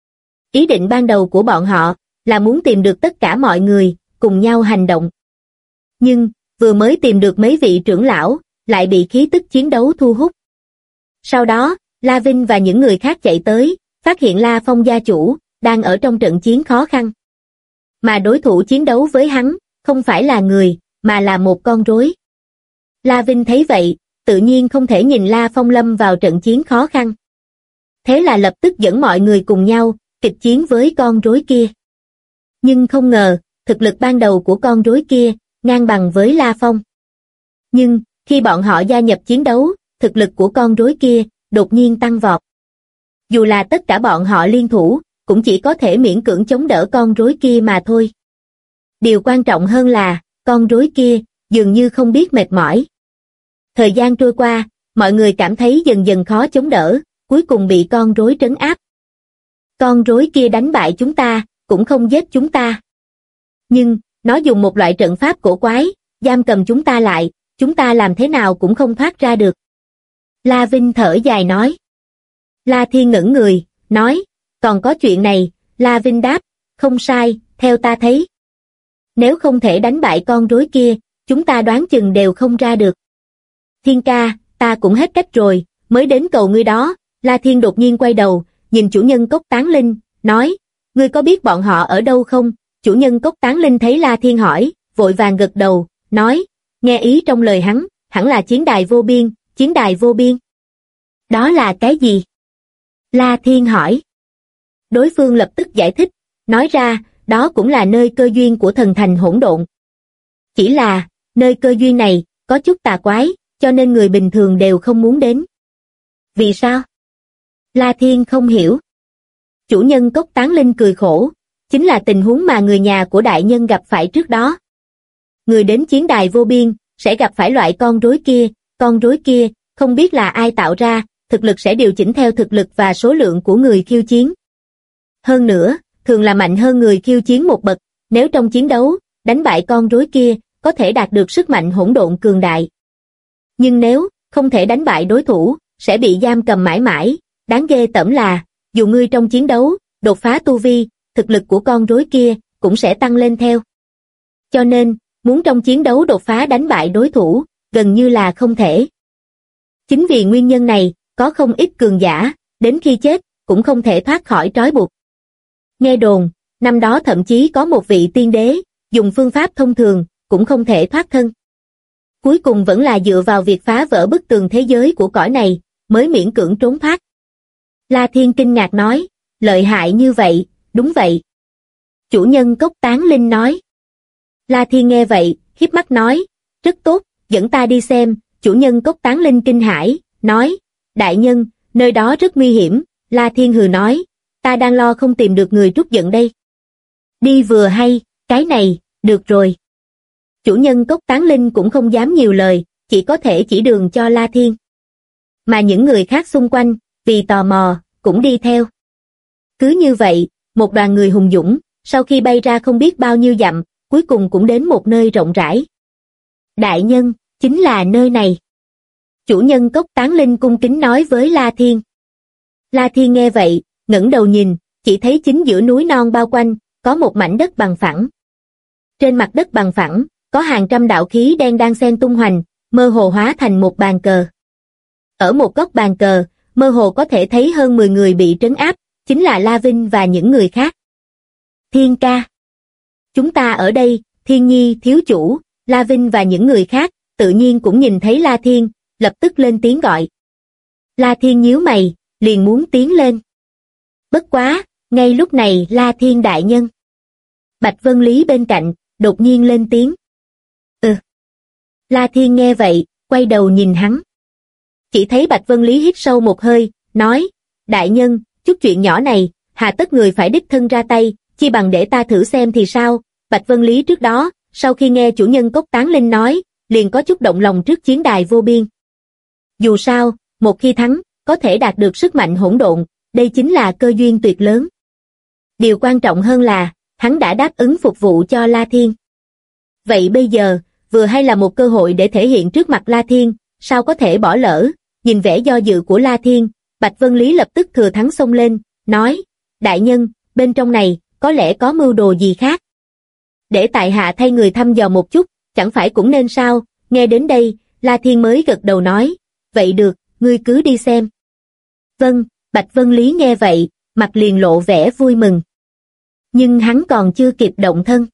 Ý định ban đầu của bọn họ là muốn tìm được tất cả mọi người, cùng nhau hành động. Nhưng, vừa mới tìm được mấy vị trưởng lão, lại bị khí tức chiến đấu thu hút. Sau đó, La Vinh và những người khác chạy tới, phát hiện La Phong gia chủ, đang ở trong trận chiến khó khăn. Mà đối thủ chiến đấu với hắn, không phải là người, mà là một con rối. La Vinh thấy vậy, tự nhiên không thể nhìn La Phong lâm vào trận chiến khó khăn. Thế là lập tức dẫn mọi người cùng nhau, kịch chiến với con rối kia. Nhưng không ngờ, thực lực ban đầu của con rối kia, ngang bằng với La Phong. Nhưng, khi bọn họ gia nhập chiến đấu, thực lực của con rối kia, đột nhiên tăng vọt. Dù là tất cả bọn họ liên thủ, cũng chỉ có thể miễn cưỡng chống đỡ con rối kia mà thôi. Điều quan trọng hơn là, con rối kia, dường như không biết mệt mỏi. Thời gian trôi qua, mọi người cảm thấy dần dần khó chống đỡ, cuối cùng bị con rối trấn áp. Con rối kia đánh bại chúng ta, cũng không giết chúng ta. Nhưng, nó dùng một loại trận pháp cổ quái, giam cầm chúng ta lại, chúng ta làm thế nào cũng không thoát ra được. La Vinh thở dài nói. La Thiên ngẩn người, nói, còn có chuyện này. La Vinh đáp, không sai, theo ta thấy. Nếu không thể đánh bại con rối kia, chúng ta đoán chừng đều không ra được. Thiên ca, ta cũng hết cách rồi, mới đến cầu ngươi đó. La Thiên đột nhiên quay đầu, nhìn chủ nhân cốc tán linh, nói, ngươi có biết bọn họ ở đâu không? Chủ nhân cốc tán linh thấy La Thiên hỏi, vội vàng gật đầu, nói, nghe ý trong lời hắn, hẳn là chiến đài vô biên, chiến đài vô biên. Đó là cái gì? La Thiên hỏi. Đối phương lập tức giải thích, nói ra, đó cũng là nơi cơ duyên của thần thành hỗn độn. Chỉ là, nơi cơ duyên này, có chút tà quái, cho nên người bình thường đều không muốn đến. Vì sao? La Thiên không hiểu. Chủ nhân cốc tán linh cười khổ, chính là tình huống mà người nhà của đại nhân gặp phải trước đó. Người đến chiến đài vô biên, sẽ gặp phải loại con rối kia, không biết là ai tạo ra, thực lực sẽ điều chỉnh theo thực lực và số lượng của người khiêu chiến. Hơn nữa, thường là mạnh hơn người khiêu chiến một bậc, nếu trong chiến đấu, đánh bại con rối kia, có thể đạt được sức mạnh hỗn độn cường đại. Nhưng nếu không thể đánh bại đối thủ, sẽ bị giam cầm mãi mãi. Đáng ghê tởm là, dù ngươi trong chiến đấu, đột phá tu vi, thực lực của con rối kia cũng sẽ tăng lên theo. Cho nên, muốn trong chiến đấu đột phá đánh bại đối thủ, gần như là không thể. Chính vì nguyên nhân này, có không ít cường giả, đến khi chết, cũng không thể thoát khỏi trói buộc. Nghe đồn, năm đó thậm chí có một vị tiên đế, dùng phương pháp thông thường, cũng không thể thoát thân. Cuối cùng vẫn là dựa vào việc phá vỡ bức tường thế giới của cõi này, mới miễn cưỡng trốn thoát. La Thiên kinh ngạc nói, lợi hại như vậy, đúng vậy. Chủ nhân cốc tán linh nói. La Thiên nghe vậy, híp mắt nói, rất tốt, dẫn ta đi xem. Chủ nhân cốc tán linh kinh hãi, nói, đại nhân, nơi đó rất nguy hiểm. La Thiên hừ nói, ta đang lo không tìm được người trút giận đây. Đi vừa hay, cái này, được rồi. Chủ nhân cốc tán linh cũng không dám nhiều lời, chỉ có thể chỉ đường cho La Thiên. Mà những người khác xung quanh, vì tò mò, cũng đi theo. Cứ như vậy, một đoàn người hùng dũng, sau khi bay ra không biết bao nhiêu dặm, cuối cùng cũng đến một nơi rộng rãi. Đại nhân, chính là nơi này. Chủ nhân cốc tán linh cung kính nói với La Thiên. La Thiên nghe vậy, ngẩng đầu nhìn, chỉ thấy chính giữa núi non bao quanh, có một mảnh đất bằng phẳng. Trên mặt đất bằng phẳng, có hàng trăm đạo khí đen đang xen tung hoành, mơ hồ hóa thành một bàn cờ. Ở một góc bàn cờ, mơ hồ có thể thấy hơn 10 người bị trấn áp, chính là La Vinh và những người khác. Thiên ca. Chúng ta ở đây, Thiên Nhi thiếu chủ, La Vinh và những người khác, tự nhiên cũng nhìn thấy La Thiên, lập tức lên tiếng gọi. La Thiên nhíu mày, liền muốn tiến lên. Bất quá, ngay lúc này La Thiên đại nhân. Bạch Vân Lý bên cạnh, đột nhiên lên tiếng. La Thiên nghe vậy, quay đầu nhìn hắn. Chỉ thấy Bạch Vân Lý hít sâu một hơi, nói, đại nhân, chút chuyện nhỏ này, hà tất người phải đích thân ra tay, chi bằng để ta thử xem thì sao. Bạch Vân Lý trước đó, sau khi nghe chủ nhân Cốc Tán Linh nói, liền có chút động lòng trước chiến đài vô biên. Dù sao, một khi thắng, có thể đạt được sức mạnh hỗn độn, đây chính là cơ duyên tuyệt lớn. Điều quan trọng hơn là, hắn đã đáp ứng phục vụ cho La Thiên. Vậy bây giờ, vừa hay là một cơ hội để thể hiện trước mặt La Thiên, sao có thể bỏ lỡ. Nhìn vẻ do dự của La Thiên, Bạch Vân Lý lập tức thừa thắng xông lên, nói, đại nhân, bên trong này, có lẽ có mưu đồ gì khác. Để tại hạ thay người thăm dò một chút, chẳng phải cũng nên sao. Nghe đến đây, La Thiên mới gật đầu nói, vậy được, ngươi cứ đi xem. Vâng, Bạch Vân Lý nghe vậy, mặt liền lộ vẻ vui mừng. Nhưng hắn còn chưa kịp động thân.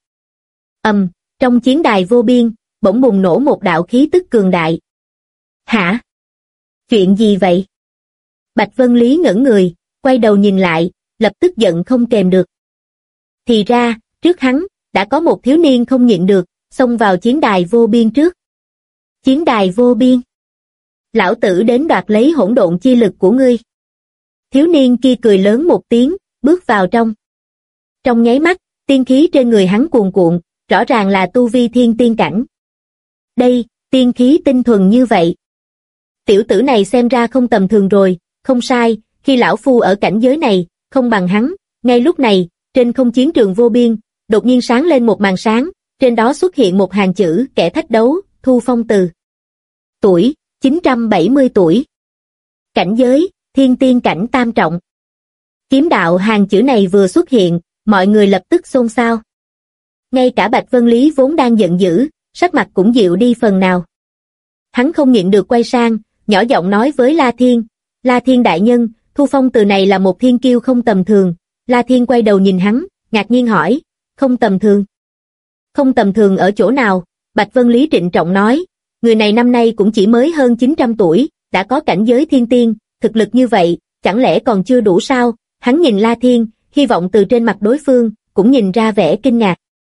Trong chiến đài vô biên, bỗng bùng nổ một đạo khí tức cường đại. Hả? Chuyện gì vậy? Bạch Vân Lý ngẩn người, quay đầu nhìn lại, lập tức giận không kèm được. Thì ra, trước hắn, đã có một thiếu niên không nhịn được, xông vào chiến đài vô biên trước. Chiến đài vô biên. Lão tử đến đoạt lấy hỗn độn chi lực của ngươi. Thiếu niên kia cười lớn một tiếng, bước vào trong. Trong nháy mắt, tiên khí trên người hắn cuồn cuộn, rõ ràng là tu vi thiên tiên cảnh. Đây, tiên khí tinh thuần như vậy. Tiểu tử này xem ra không tầm thường rồi, không sai, khi lão phu ở cảnh giới này, không bằng hắn. Ngay lúc này, trên không chiến trường vô biên, đột nhiên sáng lên một màn sáng, trên đó xuất hiện một hàng chữ, kẻ thách đấu, Thu Phong Từ. Tuổi, 970 tuổi. Cảnh giới, thiên tiên cảnh tam trọng. Kiếm đạo hàng chữ này vừa xuất hiện, mọi người lập tức xôn xao. Ngay cả Bạch Vân Lý vốn đang giận dữ, sắc mặt cũng dịu đi phần nào. Hắn không nhịn được quay sang, nhỏ giọng nói với La Thiên, La Thiên đại nhân, Thu Phong Từ này là một thiên kiêu không tầm thường. La Thiên quay đầu nhìn hắn, ngạc nhiên hỏi, không tầm thường? Không tầm thường ở chỗ nào? Bạch Vân Lý trịnh trọng nói, người này năm nay cũng chỉ mới hơn 900 tuổi, đã có cảnh giới thiên tiên, thực lực như vậy, chẳng lẽ còn chưa đủ sao? Hắn nhìn La Thiên, hy vọng từ trên mặt đối phương, cũng nhìn ra vẻ kinh ngạc.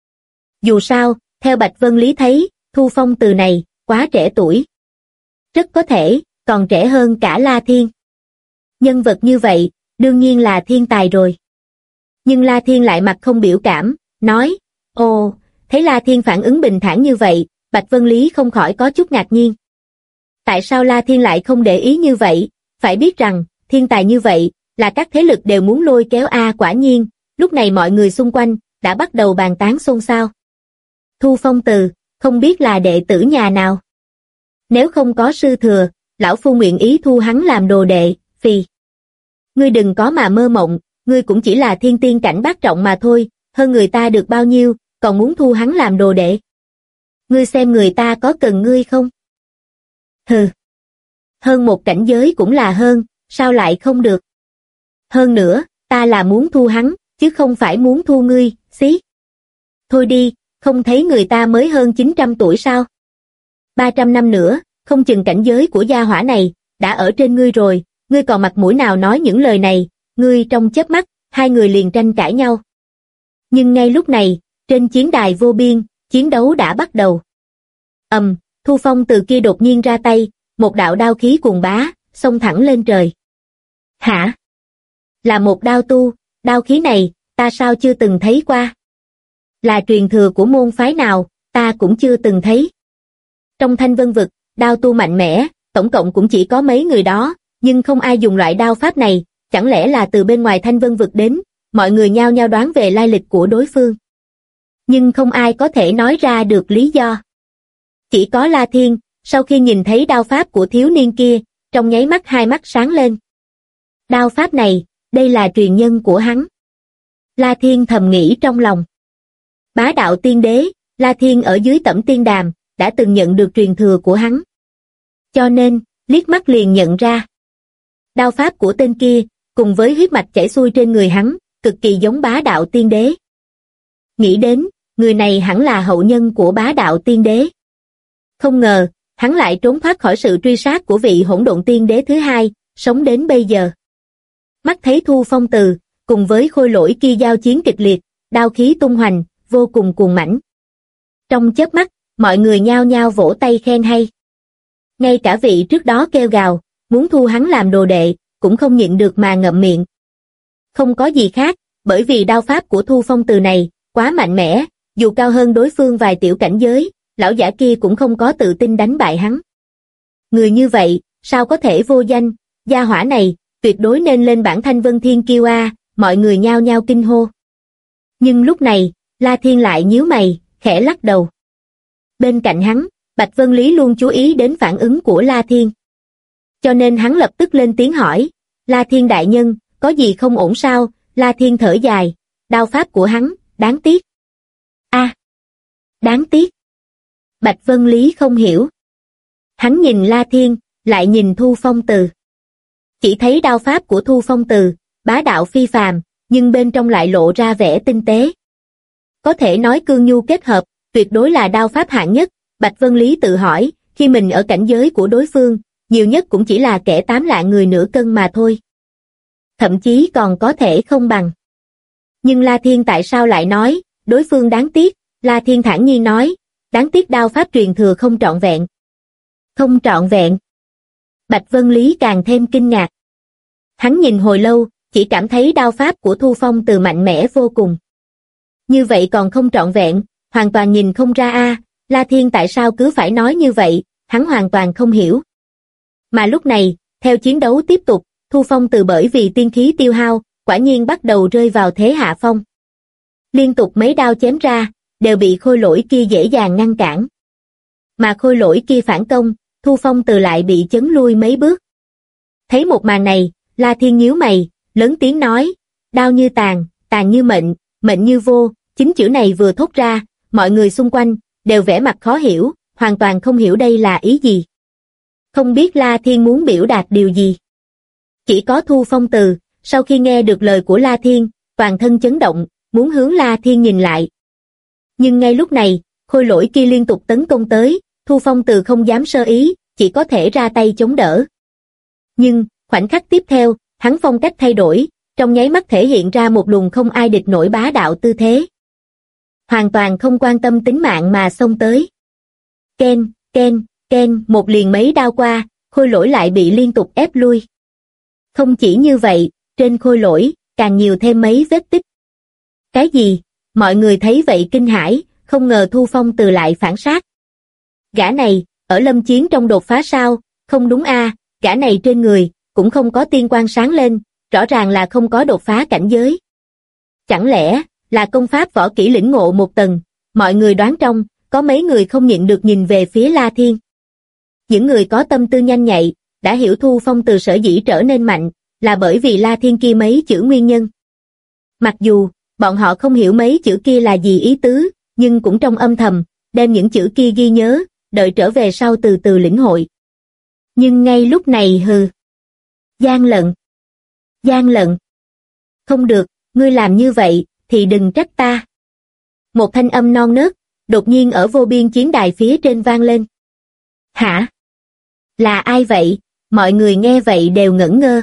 Dù sao, theo Bạch Vân Lý thấy, Thu Phong Từ này, quá trẻ tuổi. Rất có thể, còn trẻ hơn cả La Thiên. Nhân vật như vậy, đương nhiên là thiên tài rồi. Nhưng La Thiên lại mặt không biểu cảm, nói, ồ, thấy La Thiên phản ứng bình thản như vậy, Bạch Vân Lý không khỏi có chút ngạc nhiên. Tại sao La Thiên lại không để ý như vậy? Phải biết rằng, thiên tài như vậy, là các thế lực đều muốn lôi kéo quả nhiên, lúc này mọi người xung quanh, đã bắt đầu bàn tán xôn xao. Thu Phong Từ, không biết là đệ tử nhà nào? Nếu không có sư thừa, lão phu nguyện ý thu hắn làm đồ đệ, phì. Ngươi đừng có mà mơ mộng, ngươi cũng chỉ là thiên tiên cảnh bát trọng mà thôi, hơn người ta được bao nhiêu, còn muốn thu hắn làm đồ đệ. Ngươi xem người ta có cần ngươi không? Hừ. Hơn một cảnh giới cũng là hơn, sao lại không được? Hơn nữa, ta là muốn thu hắn, chứ không phải muốn thu ngươi, xí. Thôi đi, không thấy người ta mới hơn 900 tuổi sao? 300 năm nữa, không chừng cảnh giới của gia hỏa này, đã ở trên ngươi rồi, ngươi còn mặt mũi nào nói những lời này, ngươi trong chớp mắt, hai người liền tranh cãi nhau. Nhưng ngay lúc này, trên chiến đài vô biên, chiến đấu đã bắt đầu. Thu Phong Từ kia đột nhiên ra tay, một đạo đao khí cuồng bá, xông thẳng lên trời. Hả? Là một đao tu, đao khí này, ta sao chưa từng thấy qua? Là truyền thừa của môn phái nào, ta cũng chưa từng thấy. Trong Thanh Vân Vực, đao tu mạnh mẽ, tổng cộng cũng chỉ có mấy người đó, nhưng không ai dùng loại đao pháp này, chẳng lẽ là từ bên ngoài Thanh Vân Vực đến, mọi người nhao nhao đoán về lai lịch của đối phương. Nhưng không ai có thể nói ra được lý do. Chỉ có La Thiên, sau khi nhìn thấy đao pháp của thiếu niên kia, trong nháy mắt hai mắt sáng lên. Đao pháp này, đây là truyền nhân của hắn. La Thiên thầm nghĩ trong lòng. Bá đạo tiên đế, La Thiên ở dưới Tẩm Tiên Đàm, đã từng nhận được truyền thừa của hắn. Cho nên, liếc mắt liền nhận ra. Đao pháp của tên kia, cùng với huyết mạch chảy xuôi trên người hắn, cực kỳ giống bá đạo tiên đế. Nghĩ đến, người này hẳn là hậu nhân của bá đạo tiên đế. Không ngờ, hắn lại trốn thoát khỏi sự truy sát của vị hỗn độn tiên đế thứ hai, sống đến bây giờ. Mắt thấy Thu Phong Từ, cùng với khôi lỗi kia giao chiến kịch liệt, đao khí tung hoành, vô cùng cuồng mãnh. Trong chớp mắt, mọi người nhao nhao vỗ tay khen hay. Ngay cả vị trước đó kêu gào, muốn thu hắn làm đồ đệ, cũng không nhịn được mà ngậm miệng. Không có gì khác, bởi vì đao pháp của Thu Phong Từ này, quá mạnh mẽ, dù cao hơn đối phương vài tiểu cảnh giới, lão giả kia cũng không có tự tin đánh bại hắn. Người như vậy, sao có thể vô danh, gia hỏa này, tuyệt đối nên lên bảng Thanh Vân Thiên Kiêu a, mọi người nhao nhao kinh hô. Nhưng lúc này, La Thiên lại nhíu mày, khẽ lắc đầu. Bên cạnh hắn, Bạch Vân Lý luôn chú ý đến phản ứng của La Thiên. Cho nên hắn lập tức lên tiếng hỏi, La Thiên đại nhân, có gì không ổn sao? La Thiên thở dài, đao pháp của hắn, đáng tiếc. Đáng tiếc. Bạch Vân Lý không hiểu. Hắn nhìn La Thiên, lại nhìn Thu Phong Từ. Chỉ thấy đao pháp của Thu Phong Từ, bá đạo phi phàm, nhưng bên trong lại lộ ra vẻ tinh tế. Có thể nói cương nhu kết hợp, tuyệt đối là đao pháp hạng nhất. Bạch Vân Lý tự hỏi, khi mình ở cảnh giới của đối phương, nhiều nhất cũng chỉ là kẻ 8 lạng người nửa cân mà thôi. Thậm chí còn có thể không bằng. Nhưng La Thiên tại sao lại nói, đối phương đáng tiếc? La Thiên thản nhiên nói, đáng tiếc đao pháp truyền thừa không trọn vẹn. Không trọn vẹn. Bạch Vân Lý càng thêm kinh ngạc. Hắn nhìn hồi lâu, chỉ cảm thấy đao pháp của Thu Phong Từ mạnh mẽ vô cùng. Như vậy còn không trọn vẹn, hoàn toàn nhìn không ra a. La Thiên tại sao cứ phải nói như vậy, hắn hoàn toàn không hiểu. Mà lúc này, theo chiến đấu tiếp tục, Thu Phong Từ bởi vì tiên khí tiêu hao, quả nhiên bắt đầu rơi vào thế hạ phong. Liên tục mấy đao chém ra, đều bị khôi lỗi kia dễ dàng ngăn cản. Mà khôi lỗi kia phản công, Thu Phong Từ lại bị chấn lui mấy bước. Thấy một màn này, La Thiên nhíu mày, lớn tiếng nói, đao như tàn, tàn như mệnh, mệnh như vô, chính chữ này vừa thốt ra, mọi người xung quanh, đều vẻ mặt khó hiểu, hoàn toàn không hiểu đây là ý gì. Không biết La Thiên muốn biểu đạt điều gì. Chỉ có Thu Phong Từ, sau khi nghe được lời của La Thiên, toàn thân chấn động, muốn hướng La Thiên nhìn lại. Nhưng ngay lúc này, khôi lỗi kia liên tục tấn công tới, Thu Phong Từ không dám sơ ý, chỉ có thể ra tay chống đỡ. Nhưng, khoảnh khắc tiếp theo, hắn phong cách thay đổi, trong nháy mắt thể hiện ra một luồng không ai địch nổi bá đạo tư thế. Hoàn toàn không quan tâm tính mạng mà xông tới. Ken, ken, ken, một liền mấy đao qua, khôi lỗi lại bị liên tục ép lui. Không chỉ như vậy, trên khôi lỗi, càng nhiều thêm mấy vết tích. Cái gì? Mọi người thấy vậy kinh hãi, không ngờ Thu Phong Từ lại phản sát. Gã này, ở lâm chiến trong đột phá sao? Không đúng a, gã này trên người, cũng không có tiên quang sáng lên, rõ ràng là không có đột phá cảnh giới. Chẳng lẽ, là công pháp võ kỹ lĩnh ngộ một tầng? Mọi người đoán trong, có mấy người không nhịn được nhìn về phía La Thiên. Những người có tâm tư nhanh nhạy, đã hiểu Thu Phong Từ sở dĩ trở nên mạnh, là bởi vì La Thiên kia mấy chữ nguyên nhân. Mặc dù, bọn họ không hiểu mấy chữ kia là gì ý tứ, nhưng cũng trong âm thầm, đem những chữ kia ghi nhớ, đợi trở về sau từ từ lĩnh hội. Nhưng ngay lúc này hừ. Gian lận. Gian lận. Không được, ngươi làm như vậy, thì đừng trách ta. Một thanh âm non nớt, đột nhiên ở vô biên chiến đài phía trên vang lên. Hả? Là ai vậy? Mọi người nghe vậy đều ngẩn ngơ.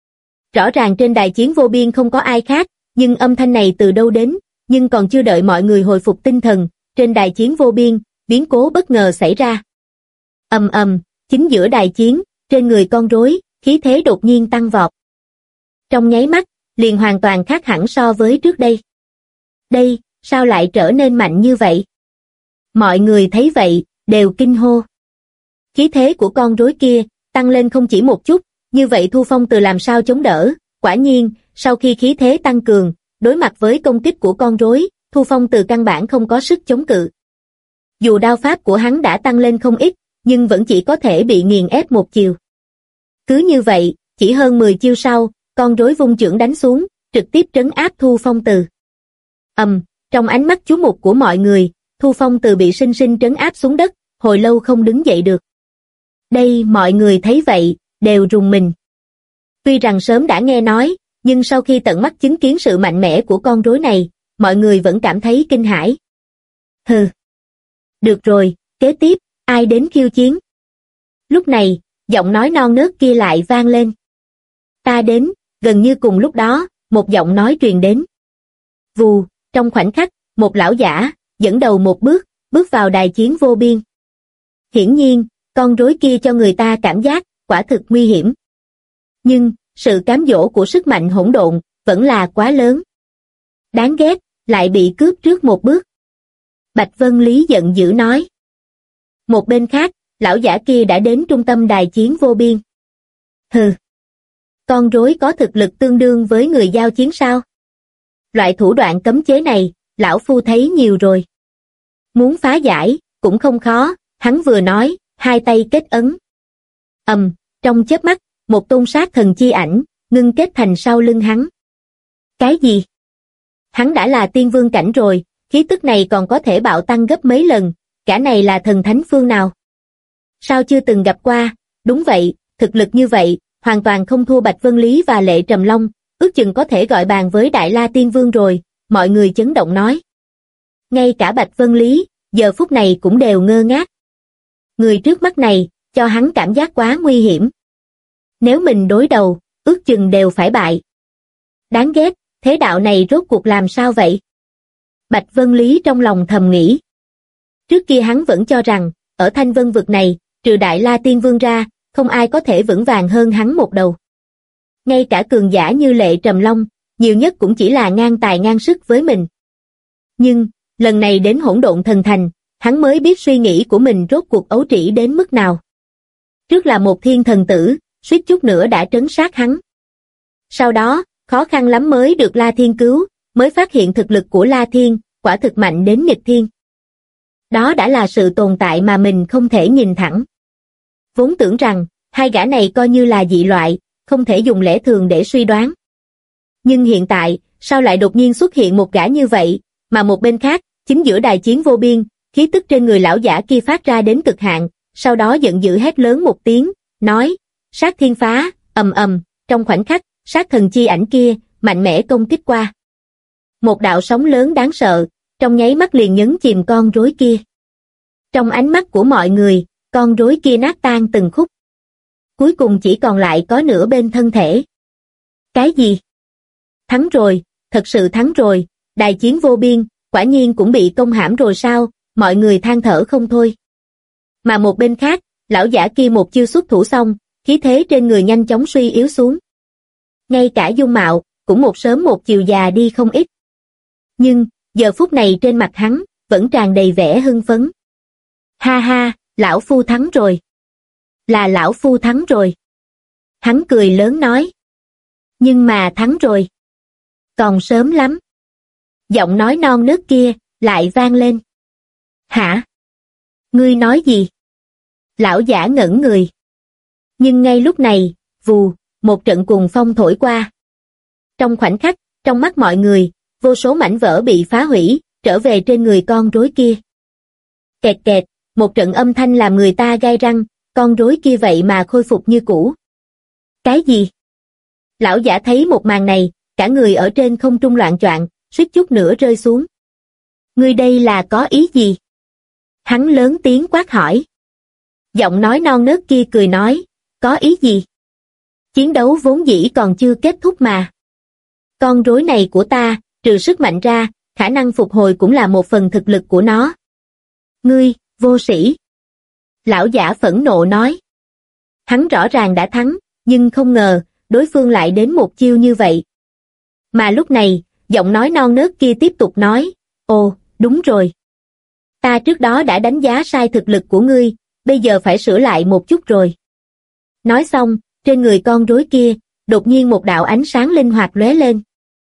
Rõ ràng trên đài chiến vô biên không có ai khác, nhưng âm thanh này từ đâu đến, nhưng còn chưa đợi mọi người hồi phục tinh thần, trên đài chiến vô biên, biến cố bất ngờ xảy ra. Ầm ầm, chính giữa đài chiến, trên người con rối, khí thế đột nhiên tăng vọt. Trong nháy mắt, liền hoàn toàn khác hẳn so với trước đây. Đây, sao lại trở nên mạnh như vậy? Mọi người thấy vậy, đều kinh hô. Khí thế của con rối kia, tăng lên không chỉ một chút, như vậy Thu Phong Từ làm sao chống đỡ? Quả nhiên, sau khi khí thế tăng cường, đối mặt với công kích của con rối, Thu Phong Từ căn bản không có sức chống cự. Dù đao pháp của hắn đã tăng lên không ít, nhưng vẫn chỉ có thể bị nghiền ép một chiều. Cứ như vậy, chỉ hơn 10 chiêu sau, con rối vung chưởng đánh xuống, trực tiếp trấn áp Thu Phong Từ. Trong ánh mắt chú mục của mọi người, Thu Phong Từ bị sinh sinh trấn áp xuống đất, hồi lâu không đứng dậy được. Đây mọi người thấy vậy, đều rùng mình. Tuy rằng sớm đã nghe nói, nhưng sau khi tận mắt chứng kiến sự mạnh mẽ của con rối này, mọi người vẫn cảm thấy kinh hãi. Hừ. Được rồi, kế tiếp, ai đến khiêu chiến? Lúc này, giọng nói non nớt kia lại vang lên. Ta đến, gần như cùng lúc đó, một giọng nói truyền đến. Vù, trong khoảnh khắc, một lão giả, dẫn đầu một bước, bước vào đài chiến vô biên. Hiển nhiên, con rối kia cho người ta cảm giác, quả thực nguy hiểm. Nhưng, sự cám dỗ của sức mạnh hỗn độn, vẫn là quá lớn. Đáng ghét, lại bị cướp trước một bước. Bạch Vân Lý giận dữ nói. Một bên khác, lão giả kia đã đến trung tâm đài chiến vô biên. Hừ. Con rối có thực lực tương đương với người giao chiến sao? Loại thủ đoạn cấm chế này, lão phu thấy nhiều rồi. Muốn phá giải, cũng không khó, hắn vừa nói, hai tay kết ấn. Trong chớp mắt, một tôn sát thần chi ảnh, ngưng kết thành sau lưng hắn. Cái gì? Hắn đã là tiên vương cảnh rồi, khí tức này còn có thể bạo tăng gấp mấy lần, cả này là thần thánh phương nào? Sao chưa từng gặp qua? Đúng vậy, thực lực như vậy, hoàn toàn không thua Bạch Vân Lý và Lệ Trầm Long, ước chừng có thể gọi bàn với Đại La Tiên Vương rồi, mọi người chấn động nói. Ngay cả Bạch Vân Lý, giờ phút này cũng đều ngơ ngác. Người trước mắt này, cho hắn cảm giác quá nguy hiểm. Nếu mình đối đầu, ước chừng đều phải bại. Đáng ghét, thế đạo này rốt cuộc làm sao vậy? Bạch Vân Lý trong lòng thầm nghĩ. Trước kia hắn vẫn cho rằng, ở Thanh Vân vực này, trừ Đại La Tiên Vương ra, không ai có thể vững vàng hơn hắn một đầu. Ngay cả cường giả như Lệ Trầm Long, nhiều nhất cũng chỉ là ngang tài ngang sức với mình. Nhưng, lần này đến Hỗn Độn Thần Thành, hắn mới biết suy nghĩ của mình rốt cuộc ấu trĩ đến mức nào. Trước là một thiên thần tử, suýt chút nữa đã trấn sát hắn. Sau đó, khó khăn lắm mới được La Thiên cứu, mới phát hiện thực lực của La Thiên, quả thực mạnh đến nghịch thiên. Đó đã là sự tồn tại mà mình không thể nhìn thẳng. Vốn tưởng rằng, hai gã này coi như là dị loại, không thể dùng lẽ thường để suy đoán. Nhưng hiện tại, sao lại đột nhiên xuất hiện một gã như vậy, mà một bên khác, chính giữa đài chiến vô biên, khí tức trên người lão giả kia phát ra đến cực hạn, sau đó giận dữ hét lớn một tiếng, nói, sát thiên phá, trong khoảnh khắc, sát thần chi ảnh kia, mạnh mẽ công kích qua. Một đạo sóng lớn đáng sợ, trong nháy mắt liền nhấn chìm con rối kia. Trong ánh mắt của mọi người, con rối kia nát tan từng khúc. Cuối cùng chỉ còn lại có nửa bên thân thể. Cái gì? Thắng rồi, thật sự thắng rồi, đài chiến vô biên, quả nhiên cũng bị công hãm rồi sao, mọi người than thở không thôi. Mà một bên khác, lão giả kia một chiêu xuất thủ xong, khí thế trên người nhanh chóng suy yếu xuống. Ngay cả dung mạo, cũng một sớm một chiều già đi không ít. Nhưng, giờ phút này trên mặt hắn, vẫn tràn đầy vẻ hưng phấn. Ha ha, lão phu thắng rồi. Là lão phu thắng rồi. Hắn cười lớn nói. Nhưng mà thắng rồi. Còn sớm lắm. Giọng nói non nớt kia, lại vang lên. Hả? Ngươi nói gì? Lão giả ngẩn người. Nhưng ngay lúc này, vù, một trận cuồng phong thổi qua. Trong khoảnh khắc, trong mắt mọi người, vô số mảnh vỡ bị phá hủy, trở về trên người con rối kia. Kẹt kẹt, một trận âm thanh làm người ta gai răng, con rối kia vậy mà khôi phục như cũ. Cái gì? Lão giả thấy một màn này, cả người ở trên không trung loạng choạng, suýt chút nữa rơi xuống. Ngươi đây là có ý gì? Hắn lớn tiếng quát hỏi. Giọng nói non nớt kia cười nói, có ý gì? Chiến đấu vốn dĩ còn chưa kết thúc mà. Con rối này của ta, trừ sức mạnh ra, khả năng phục hồi cũng là một phần thực lực của nó. Ngươi, vô sĩ. Lão giả phẫn nộ nói. Hắn rõ ràng đã thắng, nhưng không ngờ, đối phương lại đến một chiêu như vậy. Mà lúc này, giọng nói non nớt kia tiếp tục nói, ồ, đúng rồi. Ta trước đó đã đánh giá sai thực lực của ngươi, bây giờ phải sửa lại một chút rồi. Nói xong, trên người con rối kia, đột nhiên một đạo ánh sáng linh hoạt lóe lên.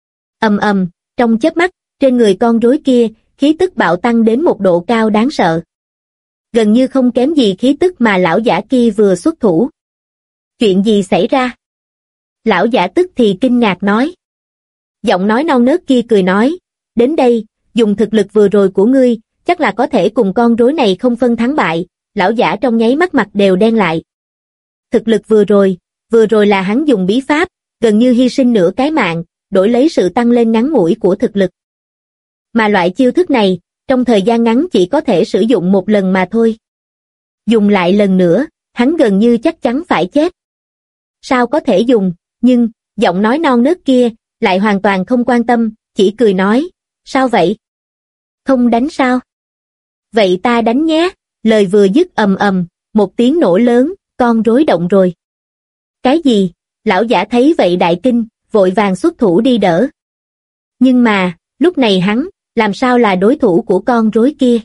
Trong chớp mắt, trên người con rối kia, khí tức bạo tăng đến một độ cao đáng sợ. Gần như không kém gì khí tức mà lão giả kia vừa xuất thủ. Chuyện gì xảy ra? Lão giả tức thì kinh ngạc nói. Giọng nói non nớt kia cười nói, đến đây, dùng thực lực vừa rồi của ngươi, chắc là có thể cùng con rối này không phân thắng bại. Lão giả trong nháy mắt mặt đều đen lại. Thực lực vừa rồi là hắn dùng bí pháp, gần như hy sinh nửa cái mạng, đổi lấy sự tăng lên ngắn ngủi của thực lực. Mà loại chiêu thức này, trong thời gian ngắn chỉ có thể sử dụng một lần mà thôi. Dùng lại lần nữa, hắn gần như chắc chắn phải chết. Sao có thể dùng, nhưng, giọng nói non nớt kia, lại hoàn toàn không quan tâm, chỉ cười nói, sao vậy? Không đánh sao? Vậy ta đánh nhé, lời vừa dứt ầm ầm, một tiếng nổ lớn, con rối động rồi. Cái gì? Lão giả thấy vậy đại kinh, vội vàng xuất thủ đi đỡ. Nhưng mà, lúc này hắn, làm sao là đối thủ của con rối kia?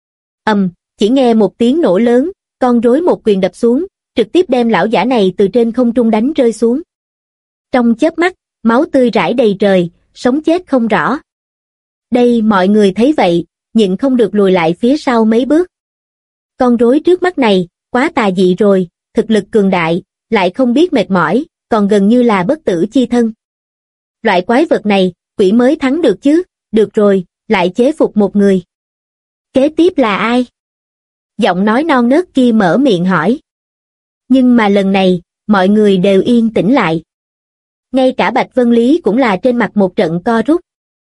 Chỉ nghe một tiếng nổ lớn, con rối một quyền đập xuống, trực tiếp đem lão giả này từ trên không trung đánh rơi xuống. Trong chớp mắt, máu tươi rải đầy trời, sống chết không rõ. Đây mọi người thấy vậy, nhịn không được lùi lại phía sau mấy bước. Con rối trước mắt này, quá tà dị rồi, thực lực cường đại, lại không biết mệt mỏi, còn gần như là bất tử chi thân. Loại quái vật này, quỷ mới thắng được chứ, được rồi, lại chế phục một người. Kế tiếp là ai? Giọng nói non nớt kia mở miệng hỏi. Nhưng mà lần này, mọi người đều yên tĩnh lại. Ngay cả Bạch Vân Lý cũng là trên mặt một trận co rút.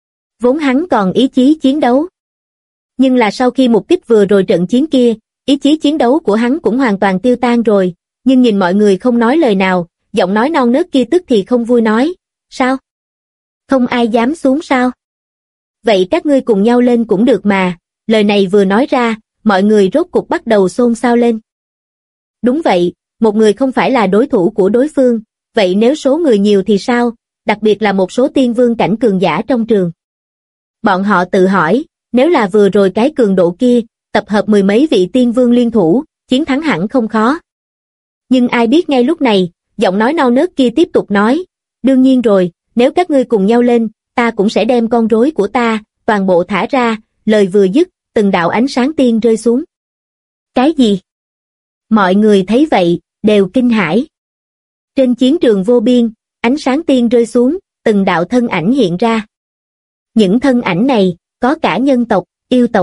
Vốn hắn còn ý chí chiến đấu. Nhưng là sau khi mục kích vừa rồi trận chiến kia, ý chí chiến đấu của hắn cũng hoàn toàn tiêu tan rồi, nhưng nhìn mọi người không nói lời nào, giọng nói non nớt kia tức thì không vui nói, sao? Không ai dám xuống sao? Vậy các ngươi cùng nhau lên cũng được mà, lời này vừa nói ra, mọi người rốt cục bắt đầu xôn xao lên. Đúng vậy, một người không phải là đối thủ của đối phương, vậy nếu số người nhiều thì sao, đặc biệt là một số tiên vương cảnh cường giả trong trường. Bọn họ tự hỏi, nếu là vừa rồi cái cường độ kia, tập hợp mười mấy vị tiên vương liên thủ, chiến thắng hẳn không khó. Nhưng ai biết ngay lúc này, giọng nói non nớt kia tiếp tục nói, đương nhiên rồi, nếu các ngươi cùng nhau lên, ta cũng sẽ đem con rối của ta, toàn bộ thả ra, lời vừa dứt, từng đạo ánh sáng tiên rơi xuống. Cái gì? Mọi người thấy vậy, đều kinh hãi. Trên chiến trường vô biên, ánh sáng tiên rơi xuống, từng đạo thân ảnh hiện ra. Những thân ảnh này, có cả nhân tộc, yêu tộc.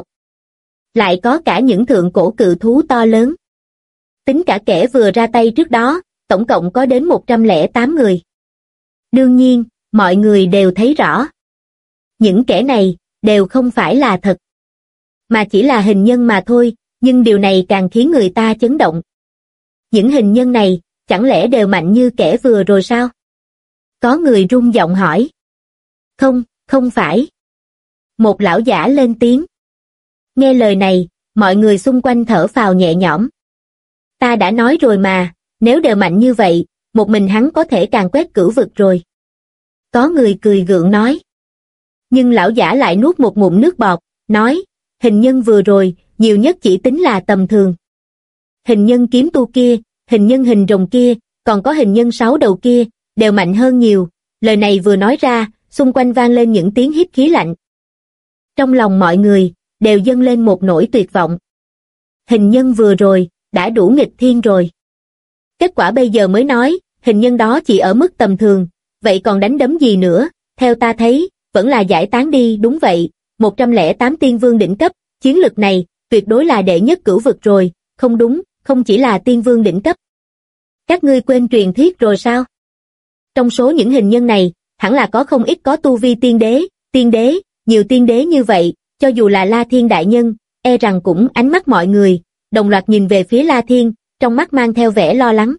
Lại có cả những thượng cổ cự thú to lớn. Tính cả kẻ vừa ra tay trước đó, tổng cộng có đến 108 người. Đương nhiên, mọi người đều thấy rõ. Những kẻ này, đều không phải là thật. Mà chỉ là hình nhân mà thôi, nhưng điều này càng khiến người ta chấn động. Những hình nhân này, chẳng lẽ đều mạnh như kẻ vừa rồi sao? Có người run giọng hỏi. Không, không phải. Một lão giả lên tiếng. Nghe lời này, mọi người xung quanh thở phào nhẹ nhõm. Ta đã nói rồi mà, nếu đều mạnh như vậy, một mình hắn có thể càng quét cửu vực rồi. Có người cười gượng nói. Nhưng lão giả lại nuốt một ngụm nước bọt, nói, hình nhân vừa rồi, nhiều nhất chỉ tính là tầm thường. Hình nhân kiếm tu kia, hình nhân hình rồng kia, còn có hình nhân 6 đầu kia, đều mạnh hơn nhiều. Lời này vừa nói ra, xung quanh vang lên những tiếng hít khí lạnh. Trong lòng mọi người, đều dâng lên một nỗi tuyệt vọng. Hình nhân vừa rồi, đã đủ nghịch thiên rồi. Kết quả bây giờ mới nói, hình nhân đó chỉ ở mức tầm thường, vậy còn đánh đấm gì nữa, theo ta thấy, vẫn là giải tán đi. Đúng vậy, 108 tiên vương đỉnh cấp, chiến lực này, tuyệt đối là đệ nhất cửu vực rồi, không đúng, không chỉ là tiên vương đỉnh cấp. Các ngươi quên truyền thuyết rồi sao? Trong số những hình nhân này, hẳn là có không ít có tu vi tiên đế, nhiều tiên đế như vậy, cho dù là La Thiên đại nhân, e rằng cũng ánh mắt mọi người, đồng loạt nhìn về phía La Thiên, trong mắt mang theo vẻ lo lắng.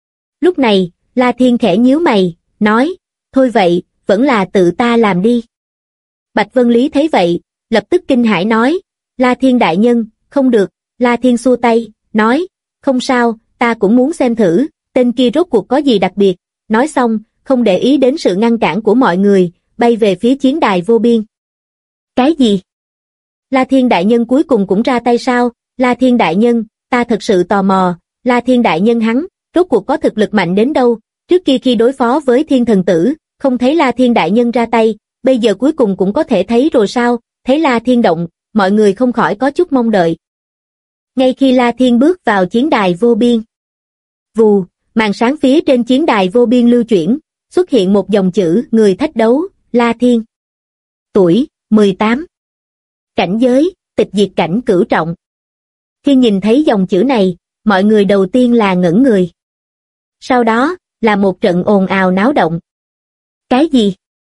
Lúc này, La Thiên khẽ nhíu mày, nói, thôi vậy, vẫn là tự ta làm đi. Bạch Vân Lý thấy vậy, lập tức kinh hãi nói, La Thiên đại nhân, không được. La Thiên xua tay, nói, không sao, ta cũng muốn xem thử, tên kia rốt cuộc có gì đặc biệt. Nói xong, không để ý đến sự ngăn cản của mọi người, bay về phía chiến đài vô biên. Cái gì? La Thiên đại nhân cuối cùng cũng ra tay sao? La Thiên đại nhân, ta thật sự tò mò, La Thiên đại nhân hắn, rốt cuộc có thực lực mạnh đến đâu? Trước kia khi đối phó với Thiên thần tử, không thấy La Thiên đại nhân ra tay, bây giờ cuối cùng cũng có thể thấy rồi sao? Thấy La Thiên động, mọi người không khỏi có chút mong đợi. Ngay khi La Thiên bước vào chiến đài vô biên, vù, màn sáng phía trên chiến đài vô biên lưu chuyển, xuất hiện một dòng chữ người thách đấu, La Thiên. Tuổi, 18. Cảnh giới, tịch diệt cảnh cửu trọng. Khi nhìn thấy dòng chữ này, mọi người đầu tiên là ngẩn người. Sau đó, là một trận ồn ào náo động. Cái gì?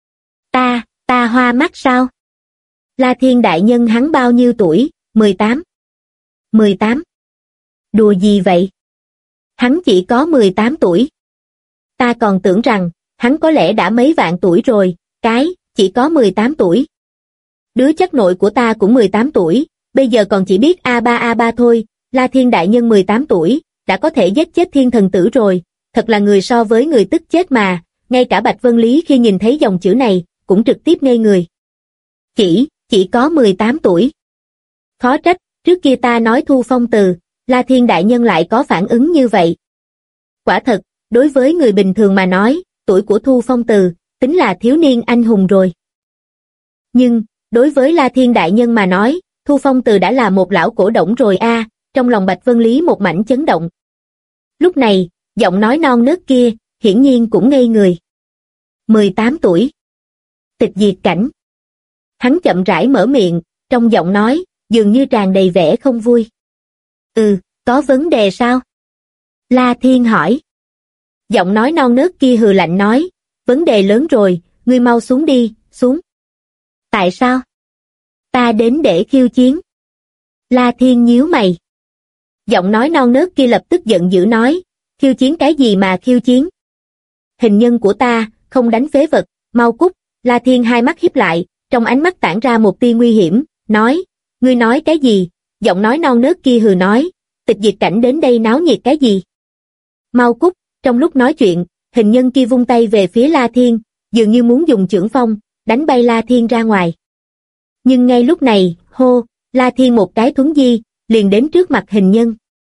Ta hoa mắt sao? La Thiên đại nhân hắn bao nhiêu tuổi? 18. 18. Đùa gì vậy? Hắn chỉ có 18 tuổi. Ta còn tưởng rằng, hắn có lẽ đã mấy vạn tuổi rồi, chỉ có 18 tuổi. Đứa chất nội của ta cũng 18 tuổi, bây giờ còn chỉ biết A3 thôi, La Thiên đại nhân 18 tuổi, đã có thể giết chết thiên thần tử rồi, thật là người so với người tức chết mà, ngay cả Bạch Vân Lý khi nhìn thấy dòng chữ này, cũng trực tiếp ngây người. Chỉ có 18 tuổi. Khó trách, trước kia ta nói thu phong từ, La Thiên đại nhân lại có phản ứng như vậy. Quả thật, đối với người bình thường mà nói, tuổi của Thu Phong Từ, tính là thiếu niên anh hùng rồi. Nhưng, đối với La Thiên đại nhân mà nói, Thu Phong Từ đã là một lão cổ đổng rồi a. Trong lòng Bạch Vân Lý một mảnh chấn động. Lúc này, giọng nói non nớt kia, hiển nhiên cũng ngây người. 18 tuổi. Tịch diệt cảnh. Hắn chậm rãi mở miệng, trong giọng nói, dường như tràn đầy vẻ không vui. Có vấn đề sao? La Thiên hỏi. Giọng nói non nớt kia hừ lạnh nói, vấn đề lớn rồi, ngươi mau xuống đi, xuống. Tại sao? Ta đến để khiêu chiến. La Thiên nhíu mày. Giọng nói non nớt kia lập tức giận dữ nói, khiêu chiến cái gì mà khiêu chiến? Hình nhân của ta, không đánh phế vật, mau cút. La Thiên hai mắt híp lại, trong ánh mắt tản ra một tia nguy hiểm, nói, ngươi nói cái gì? Giọng nói non nớt kia hừ nói, tịch diệt cảnh đến đây náo nhiệt cái gì? Mau cút. Trong lúc nói chuyện, hình nhân kia vung tay về phía La Thiên, dường như muốn dùng chưởng phong, đánh bay La Thiên ra ngoài. Nhưng ngay lúc này, hô, La Thiên một cái thuấn di, liền đến trước mặt hình nhân.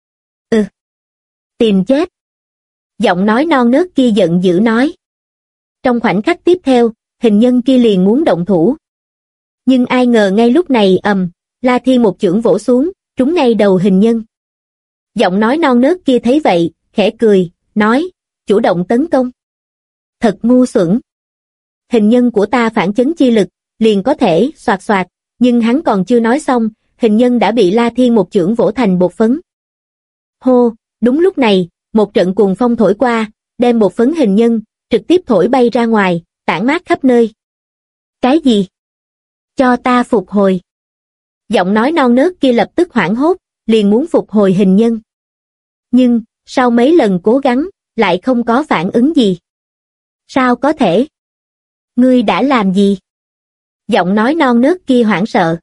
Tìm chết. Giọng nói non nớt kia giận dữ nói. Trong khoảnh khắc tiếp theo, hình nhân kia liền muốn động thủ. Nhưng ai ngờ ngay lúc này La Thiên một chưởng vỗ xuống, trúng ngay đầu hình nhân. Giọng nói non nớt kia thấy vậy, khẽ cười, nói, chủ động tấn công. Thật ngu xuẩn. Hình nhân của ta phản chấn chi lực, liền có thể xoạt xoạt, nhưng hắn còn chưa nói xong, hình nhân đã bị La Thiên một chưởng vỗ thành bột phấn. Hô, đúng lúc này, một trận cuồng phong thổi qua, đem bột phấn hình nhân, trực tiếp thổi bay ra ngoài, tản mát khắp nơi. Cái gì? Cho ta phục hồi. Giọng nói non nớt kia lập tức hoảng hốt, liền muốn phục hồi hình nhân. Nhưng, sau mấy lần cố gắng, lại không có phản ứng gì. Sao có thể? Ngươi đã làm gì? Giọng nói non nớt kia hoảng sợ.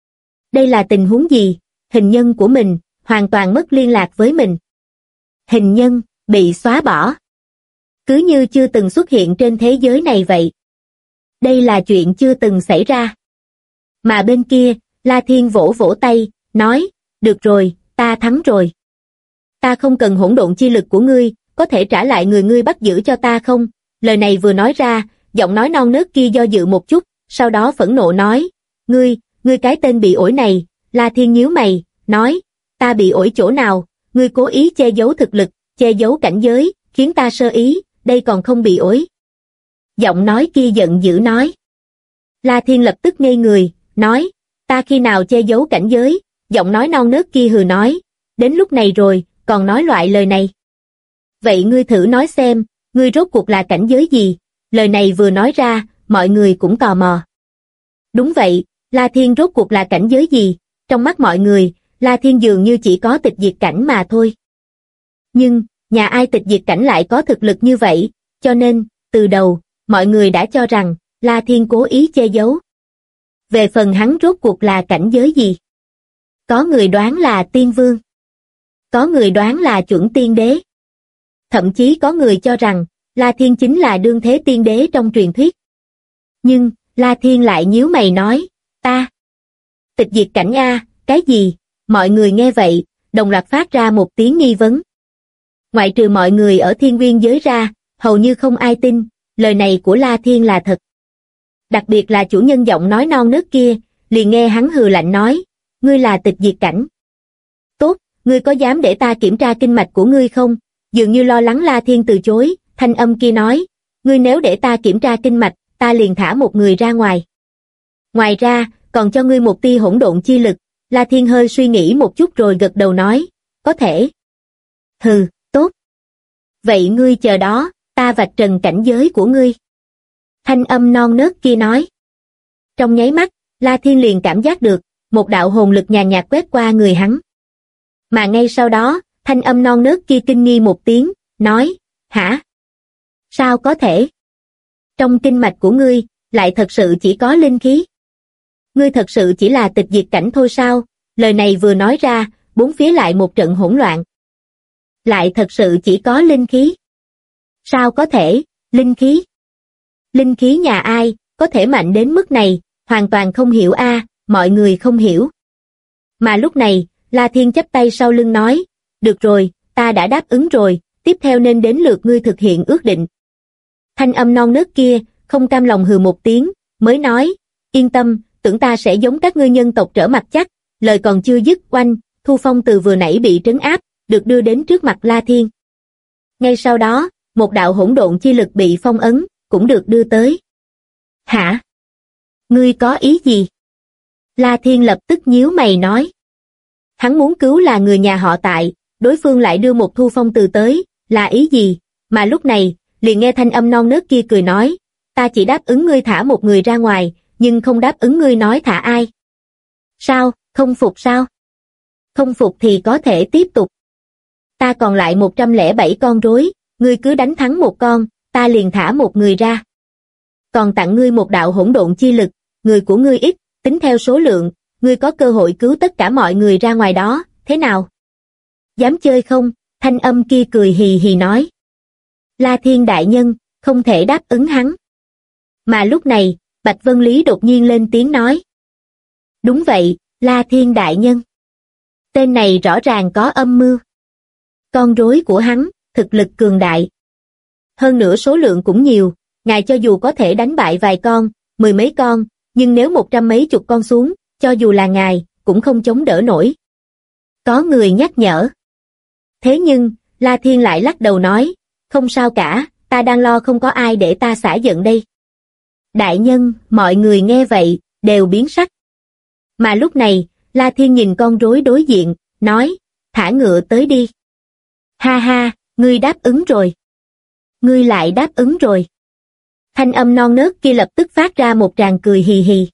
Đây là tình huống gì? Hình nhân của mình, hoàn toàn mất liên lạc với mình. Hình nhân, bị xóa bỏ. Cứ như chưa từng xuất hiện trên thế giới này vậy. Đây là chuyện chưa từng xảy ra. Mà bên kia, La Thiên vỗ vỗ tay, nói, được rồi, ta thắng rồi. Ta không cần hỗn độn chi lực của ngươi, có thể trả lại người ngươi bắt giữ cho ta không? Lời này vừa nói ra, giọng nói non nớt kia do dự một chút, sau đó phẫn nộ nói, ngươi cái tên bị ổi này. La Thiên nhíu mày, nói, ta bị ổi chỗ nào? Ngươi cố ý che giấu thực lực, che giấu cảnh giới, khiến ta sơ ý, đây còn không bị ổi. Giọng nói kia giận dữ nói. La Thiên lập tức ngây người, nói, ta khi nào che giấu cảnh giới? Giọng nói non nớt kia hừ nói, đến lúc này rồi, còn nói loại lời này. Vậy ngươi thử nói xem, ngươi rốt cuộc là cảnh giới gì? Lời này vừa nói ra, mọi người cũng tò mò. Đúng vậy, La Thiên rốt cuộc là cảnh giới gì? Trong mắt mọi người, La Thiên dường như chỉ có tịch diệt cảnh mà thôi. Nhưng, nhà ai tịch diệt cảnh lại có thực lực như vậy, cho nên, từ đầu, mọi người đã cho rằng, La Thiên cố ý che giấu. Về phần hắn rốt cuộc là cảnh giới gì? Có người đoán là tiên vương. Có người đoán là chuẩn tiên đế. Thậm chí có người cho rằng, La Thiên chính là đương thế tiên đế trong truyền thuyết. Nhưng, La Thiên lại nhíu mày nói, ta. Tịch diệt cảnh a, cái gì? Mọi người nghe vậy, đồng loạt phát ra một tiếng nghi vấn. Ngoại trừ mọi người ở thiên nguyên giới ra, hầu như không ai tin, lời này của La Thiên là thật. Đặc biệt là chủ nhân giọng nói non nớt kia, liền nghe hắn hừ lạnh nói, ngươi là tịch diệt cảnh. Tốt, ngươi có dám để ta kiểm tra kinh mạch của ngươi không? Dường như lo lắng La Thiên từ chối, thanh âm kia nói, ngươi nếu để ta kiểm tra kinh mạch, ta liền thả một người ra ngoài. Ngoài ra, còn cho ngươi một tia hỗn độn chi lực. La Thiên hơi suy nghĩ một chút rồi gật đầu nói, có thể. Hừ, tốt. Vậy ngươi chờ đó, ta vạch trần cảnh giới của ngươi. Thanh âm non nớt kia nói. Trong nháy mắt, La Thiên liền cảm giác được, một đạo hồn lực nhàn nhạt quét qua người hắn. Mà ngay sau đó, thanh âm non nớt kia kinh nghi một tiếng, nói, hả? Sao có thể? Trong kinh mạch của ngươi, lại thật sự chỉ có linh khí. Ngươi thật sự chỉ là tịch diệt cảnh thôi sao? Lời này vừa nói ra, bốn phía lại một trận hỗn loạn. Lại thật sự chỉ có linh khí. Sao có thể, linh khí? Linh khí nhà ai, có thể mạnh đến mức này, hoàn toàn không hiểu a, mọi người không hiểu. Mà lúc này, La Thiên chắp tay sau lưng nói, được rồi, ta đã đáp ứng rồi, tiếp theo nên đến lượt ngươi thực hiện ước định. Thanh âm non nớt kia, không cam lòng hừ một tiếng, mới nói, yên tâm, tưởng ta sẽ giống các ngươi nhân tộc trở mặt chắc, lời còn chưa dứt oanh, Thu Phong từ vừa nãy bị trấn áp, được đưa đến trước mặt La Thiên. Ngay sau đó, một đạo hỗn độn chi lực bị phong ấn, cũng được đưa tới. Hả? Ngươi có ý gì? La Thiên lập tức nhíu mày nói. Hắn muốn cứu là người nhà họ Tại, đối phương lại đưa một Thu Phong từ tới, là ý gì? Mà lúc này, liền nghe thanh âm non nớt kia cười nói, ta chỉ đáp ứng ngươi thả một người ra ngoài, nhưng không đáp ứng ngươi nói thả ai. Sao, không phục sao? Không phục thì có thể tiếp tục. Ta còn lại 107 con rối, ngươi cứ đánh thắng một con, ta liền thả một người ra. Còn tặng ngươi một đạo hỗn độn chi lực, người của ngươi ít, tính theo số lượng, ngươi có cơ hội cứu tất cả mọi người ra ngoài đó, thế nào? Dám chơi không? Thanh âm kia cười hì hì nói. La Thiên đại nhân, không thể đáp ứng hắn. Mà lúc này, Bạch Vân Lý đột nhiên lên tiếng nói. Đúng vậy, La Thiên đại nhân. Tên này rõ ràng có âm mưu. Con rối của hắn, thực lực cường đại. Hơn nữa số lượng cũng nhiều, ngài cho dù có thể đánh bại vài con, 10 mấy con, nhưng nếu 100 mấy chục con xuống, cho dù là ngài, cũng không chống đỡ nổi. Có người nhắc nhở. Thế nhưng, La Thiên lại lắc đầu nói, không sao cả, ta đang lo không có ai để ta xả giận đây. Đại nhân, mọi người nghe vậy, đều biến sắc. Mà lúc này, La Thiên nhìn con rối đối diện, nói, thả ngựa tới đi. Ha ha, ngươi đáp ứng rồi. Ngươi lại đáp ứng rồi. Thanh âm non nớt kia lập tức phát ra một tràng cười hì hì.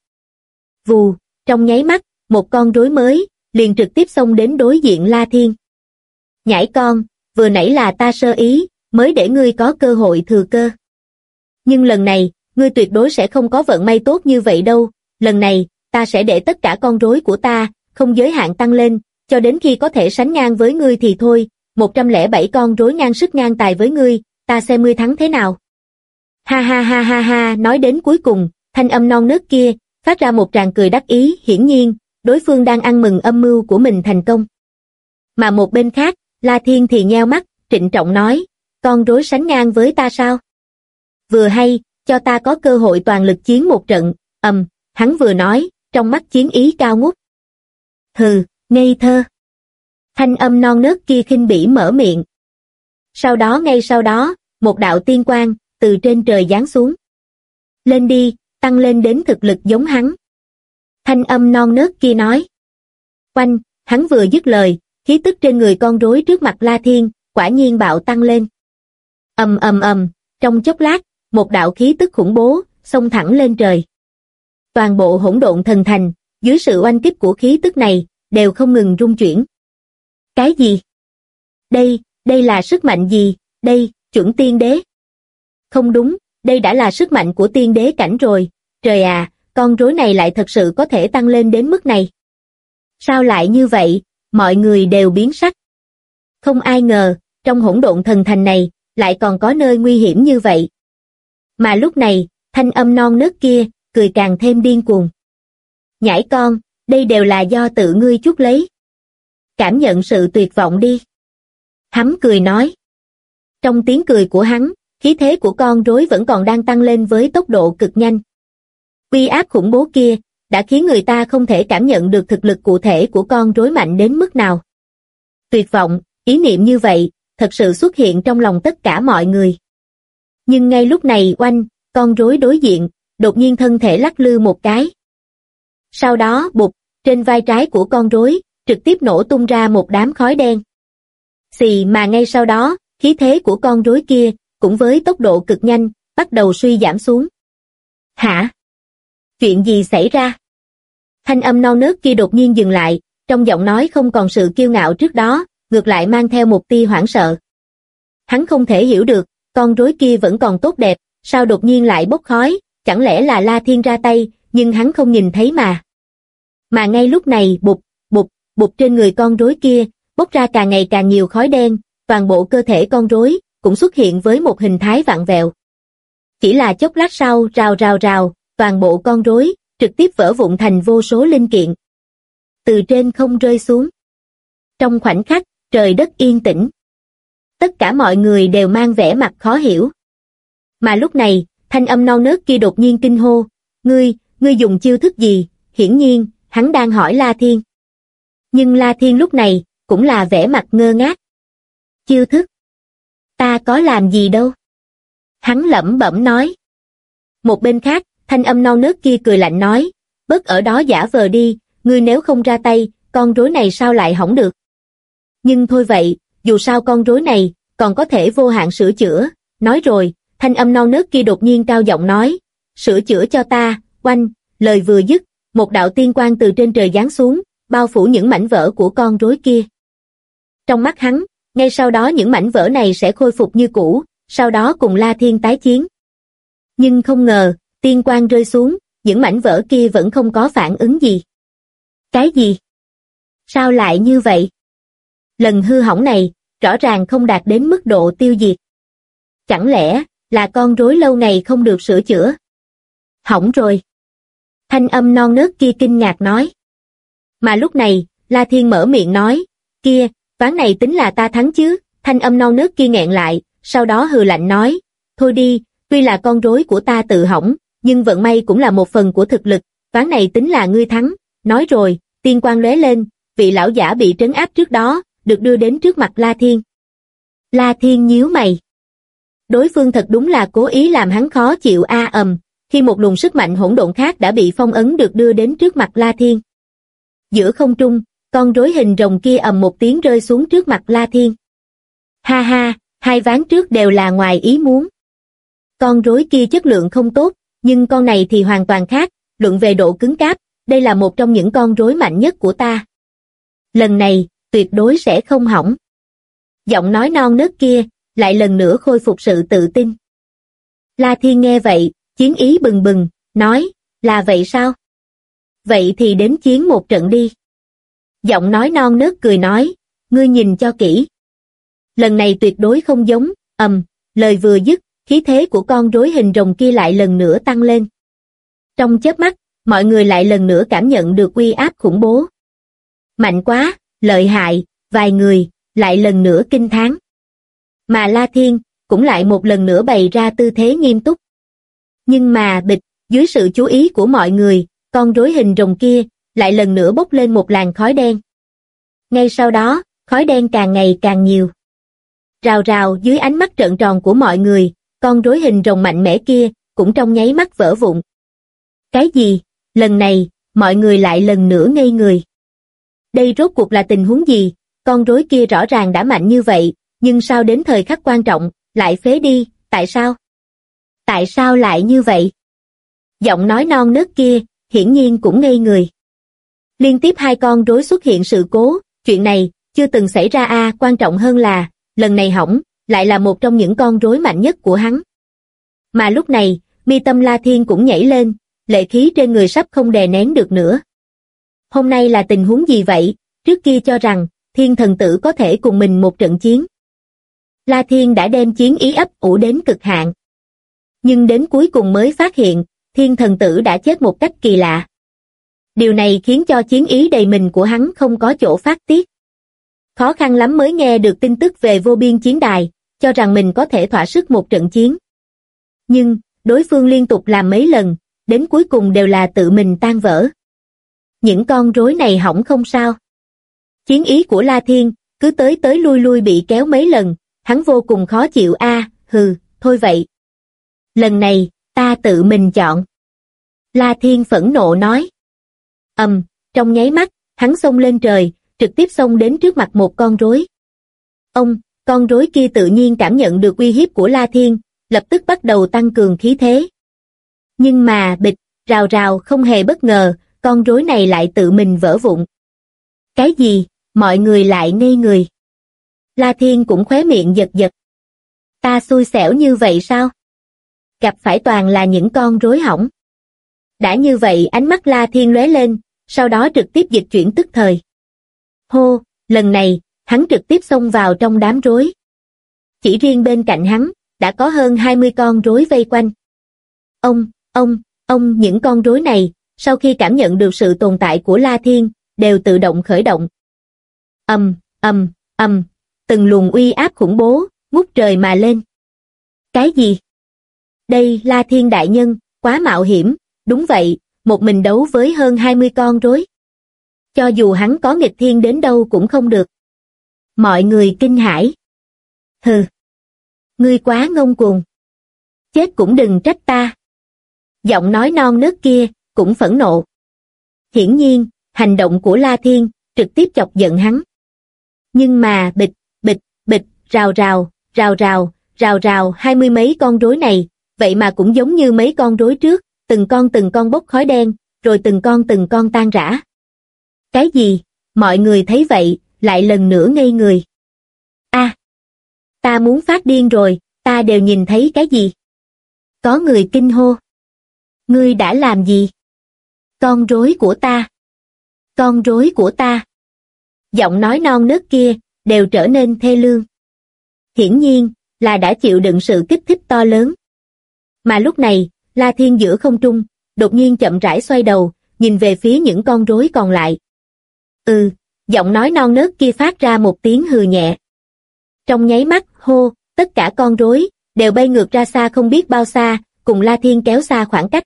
Vù, trong nháy mắt, một con rối mới, liền trực tiếp xông đến đối diện La Thiên. Nhãi con, vừa nãy là ta sơ ý, mới để ngươi có cơ hội thừa cơ. Nhưng lần này, ngươi tuyệt đối sẽ không có vận may tốt như vậy đâu, lần này, ta sẽ để tất cả con rối của ta, không giới hạn tăng lên, cho đến khi có thể sánh ngang với ngươi thì thôi, 107 con rối ngang sức ngang tài với ngươi, ta xem ngươi thắng thế nào. Ha ha ha ha ha, nói đến cuối cùng, thanh âm non nớt kia, phát ra một tràng cười đắc ý, hiển nhiên, đối phương đang ăn mừng âm mưu của mình thành công. Mà một bên khác, La Thiên thì nheo mắt, trịnh trọng nói, con rối sánh ngang với ta sao? Vừa hay, cho ta có cơ hội toàn lực chiến một trận, hắn vừa nói, trong mắt chiến ý cao ngút. Hừ, ngây thơ. Thanh âm non nớt kia khinh bỉ mở miệng. Ngay sau đó, một đạo tiên quang, từ trên trời giáng xuống. Lên đi, tăng lên đến thực lực giống hắn. Thanh âm non nớt kia nói. Oanh, hắn vừa dứt lời, khí tức trên người con rối trước mặt La Thiên, quả nhiên bạo tăng lên. Trong chốc lát, một đạo khí tức khủng bố, xông thẳng lên trời. Toàn bộ hỗn độn thần thành, dưới sự oanh kích của khí tức này, đều không ngừng rung chuyển. Cái gì? Đây là sức mạnh gì? Đây, chuẩn tiên đế. Không đúng, đây đã là sức mạnh của tiên đế cảnh rồi. Trời à, con rối này lại thật sự có thể tăng lên đến mức này. Sao lại như vậy? Mọi người đều biến sắc. Không ai ngờ, trong hỗn độn thần thành này, lại còn có nơi nguy hiểm như vậy. Mà lúc này, thanh âm non nớt kia, cười càng thêm điên cuồng. Nhãi con, đây đều là do tự ngươi chuốc lấy. Cảm nhận sự tuyệt vọng đi. Hắn cười nói. Trong tiếng cười của hắn, khí thế của con rối vẫn còn đang tăng lên với tốc độ cực nhanh. Uy áp khủng bố kia, đã khiến người ta không thể cảm nhận được thực lực cụ thể của con rối mạnh đến mức nào. Tuyệt vọng, ý niệm như vậy, thật sự xuất hiện trong lòng tất cả mọi người. Nhưng ngay lúc này oanh, con rối đối diện, đột nhiên thân thể lắc lư một cái. Sau đó bụp, trên vai trái của con rối, trực tiếp nổ tung ra một đám khói đen. Xì mà ngay sau đó, khí thế của con rối kia, cũng với tốc độ cực nhanh, bắt đầu suy giảm xuống. Hả? Chuyện gì xảy ra? Thanh âm non nớt kia đột nhiên dừng lại, trong giọng nói không còn sự kiêu ngạo trước đó, ngược lại mang theo một tia hoảng sợ. Hắn không thể hiểu được, con rối kia vẫn còn tốt đẹp, sao đột nhiên lại bốc khói, chẳng lẽ là La Thiên ra tay, nhưng hắn không nhìn thấy mà. Mà ngay lúc này bụp, bụp, bụp trên người con rối kia, bốc ra càng ngày càng nhiều khói đen, toàn bộ cơ thể con rối cũng xuất hiện với một hình thái vặn vẹo. Chỉ là chốc lát sau rào rào rào, toàn bộ con rối trực tiếp vỡ vụn thành vô số linh kiện. Từ trên không rơi xuống. Trong khoảnh khắc, trời đất yên tĩnh. Tất cả mọi người đều mang vẻ mặt khó hiểu. Mà lúc này, thanh âm non nớt kia đột nhiên kinh hô, ngươi dùng chiêu thức gì? Hiển nhiên, hắn đang hỏi La Thiên. Nhưng La Thiên lúc này, cũng là vẻ mặt ngơ ngác. Chiêu thức? Ta có làm gì đâu? Hắn lẩm bẩm nói. Một bên khác, thanh âm non nớt kia cười lạnh nói, bớt ở đó giả vờ đi, ngươi nếu không ra tay, con rối này sao lại hỏng được? Nhưng thôi vậy, dù sao con rối này, còn có thể vô hạn sửa chữa. Nói rồi, thanh âm non nớt kia đột nhiên cao giọng nói, sửa chữa cho ta, oanh, lời vừa dứt, một đạo tiên quang từ trên trời giáng xuống, bao phủ những mảnh vỡ của con rối kia. Trong mắt hắn, ngay sau đó những mảnh vỡ này sẽ khôi phục như cũ, sau đó cùng La Thiên tái chiến. Nhưng không ngờ, tiên quang rơi xuống, những mảnh vỡ kia vẫn không có phản ứng gì. Cái gì? Sao lại như vậy? Lần hư hỏng này, rõ ràng không đạt đến mức độ tiêu diệt. Chẳng lẽ, là con rối lâu ngày không được sửa chữa? Hỏng rồi. Thanh âm non nớt kia kinh ngạc nói. Mà lúc này, La Thiên mở miệng nói, kia, ván này tính là ta thắng chứ? Thanh âm non nớt kia nghẹn lại, sau đó hừ lạnh nói, thôi đi, tuy là con rối của ta tự hỏng, nhưng vận may cũng là một phần của thực lực, ván này tính là ngươi thắng. Nói rồi, tiên quang lóe lên, vị lão giả bị trấn áp trước đó, được đưa đến trước mặt La Thiên. La Thiên nhíu mày. Đối phương thật đúng là cố ý làm hắn khó chịu khi một luồng sức mạnh hỗn độn khác đã bị phong ấn được đưa đến trước mặt La Thiên. Giữa không trung, con rối hình rồng kia ầm một tiếng rơi xuống trước mặt La Thiên. Ha ha, hai ván trước đều là ngoài ý muốn. Con rối kia chất lượng không tốt, nhưng con này thì hoàn toàn khác, luận về độ cứng cáp, đây là một trong những con rối mạnh nhất của ta. Lần này, tuyệt đối sẽ không hỏng. Giọng nói non nớt kia, lại lần nữa khôi phục sự tự tin. La Thiên nghe vậy, chiến ý bừng bừng, nói, là vậy sao? Vậy thì đến chiến một trận đi. Giọng nói non nớt cười nói, ngươi nhìn cho kỹ. Lần này tuyệt đối không giống, lời vừa dứt, khí thế của con rối hình rồng kia lại lần nữa tăng lên. Trong chớp mắt, mọi người lại lần nữa cảm nhận được uy áp khủng bố. Mạnh quá, lợi hại, vài người, lại lần nữa kinh thán. Mà La Thiên, cũng lại một lần nữa bày ra tư thế nghiêm túc. Nhưng mà bịch, dưới sự chú ý của mọi người, con rối hình rồng kia, lại lần nữa bốc lên một làn khói đen. Ngay sau đó, khói đen càng ngày càng nhiều. Rào rào dưới ánh mắt trợn tròn của mọi người, con rối hình rồng mạnh mẽ kia, cũng trong nháy mắt vỡ vụn. Cái gì? Lần này, mọi người lại lần nữa ngây người. Đây rốt cuộc là tình huống gì? Con rối kia rõ ràng đã mạnh như vậy, nhưng sao đến thời khắc quan trọng, lại phế đi, tại sao? Tại sao lại như vậy? Giọng nói non nớt kia, hiển nhiên cũng ngây người. Liên tiếp hai con rối xuất hiện sự cố, chuyện này, chưa từng xảy ra quan trọng hơn là, lần này hỏng, lại là một trong những con rối mạnh nhất của hắn. Mà lúc này, mi tâm La Thiên cũng nhảy lên, lệ khí trên người sắp không đè nén được nữa. Hôm nay là tình huống gì vậy? Trước kia cho rằng, Thiên thần tử có thể cùng mình một trận chiến. La Thiên đã đem chiến ý ấp ủ đến cực hạn. Nhưng đến cuối cùng mới phát hiện, Thiên thần tử đã chết một cách kỳ lạ. Điều này khiến cho chiến ý đầy mình của hắn không có chỗ phát tiết. Khó khăn lắm mới nghe được tin tức về vô biên chiến đài, cho rằng mình có thể thỏa sức một trận chiến. Nhưng, đối phương liên tục làm mấy lần, đến cuối cùng đều là tự mình tan vỡ. Những con rối này hỏng không sao. Chiến ý của La Thiên, cứ tới lui lui bị kéo mấy lần, hắn vô cùng khó chịu thôi vậy. Lần này, ta tự mình chọn. La Thiên phẫn nộ nói. Trong nháy mắt, hắn xông lên trời, trực tiếp xông đến trước mặt một con rối. Con rối kia tự nhiên cảm nhận được uy hiếp của La Thiên, lập tức bắt đầu tăng cường khí thế. Nhưng mà bịch, rào rào không hề bất ngờ, con rối này lại tự mình vỡ vụn. Cái gì? Mọi người lại ngây người. La Thiên cũng khóe miệng giật giật. Ta xui xẻo như vậy sao? Gặp phải toàn là những con rối hỏng. Đã như vậy ánh mắt La Thiên lóe lên, sau đó trực tiếp dịch chuyển tức thời. Hô, lần này, hắn trực tiếp xông vào trong đám rối. Chỉ riêng bên cạnh hắn, đã có hơn 20 con rối vây quanh. Những con rối này, sau khi cảm nhận được sự tồn tại của La Thiên, đều tự động khởi động. Từng luồng uy áp khủng bố, ngút trời mà lên. Cái gì? Đây La Thiên đại nhân, quá mạo hiểm, đúng vậy, một mình đấu với hơn 20 con rối. Cho dù hắn có nghịch thiên đến đâu cũng không được. Mọi người kinh hãi. Hừ, ngươi quá ngông cuồng. Chết cũng đừng trách ta. Giọng nói non nớt kia, cũng phẫn nộ. Hiển nhiên, hành động của La Thiên, trực tiếp chọc giận hắn. Nhưng mà bịch, rào rào 20 mấy con rối này, vậy mà cũng giống như mấy con rối trước, từng con bốc khói đen, rồi từng con tan rã. Cái gì? Mọi người thấy vậy, lại lần nữa ngây người. Ta muốn phát điên rồi, ta đều nhìn thấy cái gì? Có người kinh hô. Ngươi đã làm gì? Con rối của ta. Con rối của ta. Giọng nói non nớt kia, đều trở nên thê lương. Hiển nhiên, là đã chịu đựng sự kích thích to lớn. Mà lúc này, La Thiên giữa không trung, đột nhiên chậm rãi xoay đầu, nhìn về phía những con rối còn lại. Giọng nói non nớt kia phát ra một tiếng hừ nhẹ. Trong nháy mắt, tất cả con rối, đều bay ngược ra xa không biết bao xa, cùng La Thiên kéo xa khoảng cách.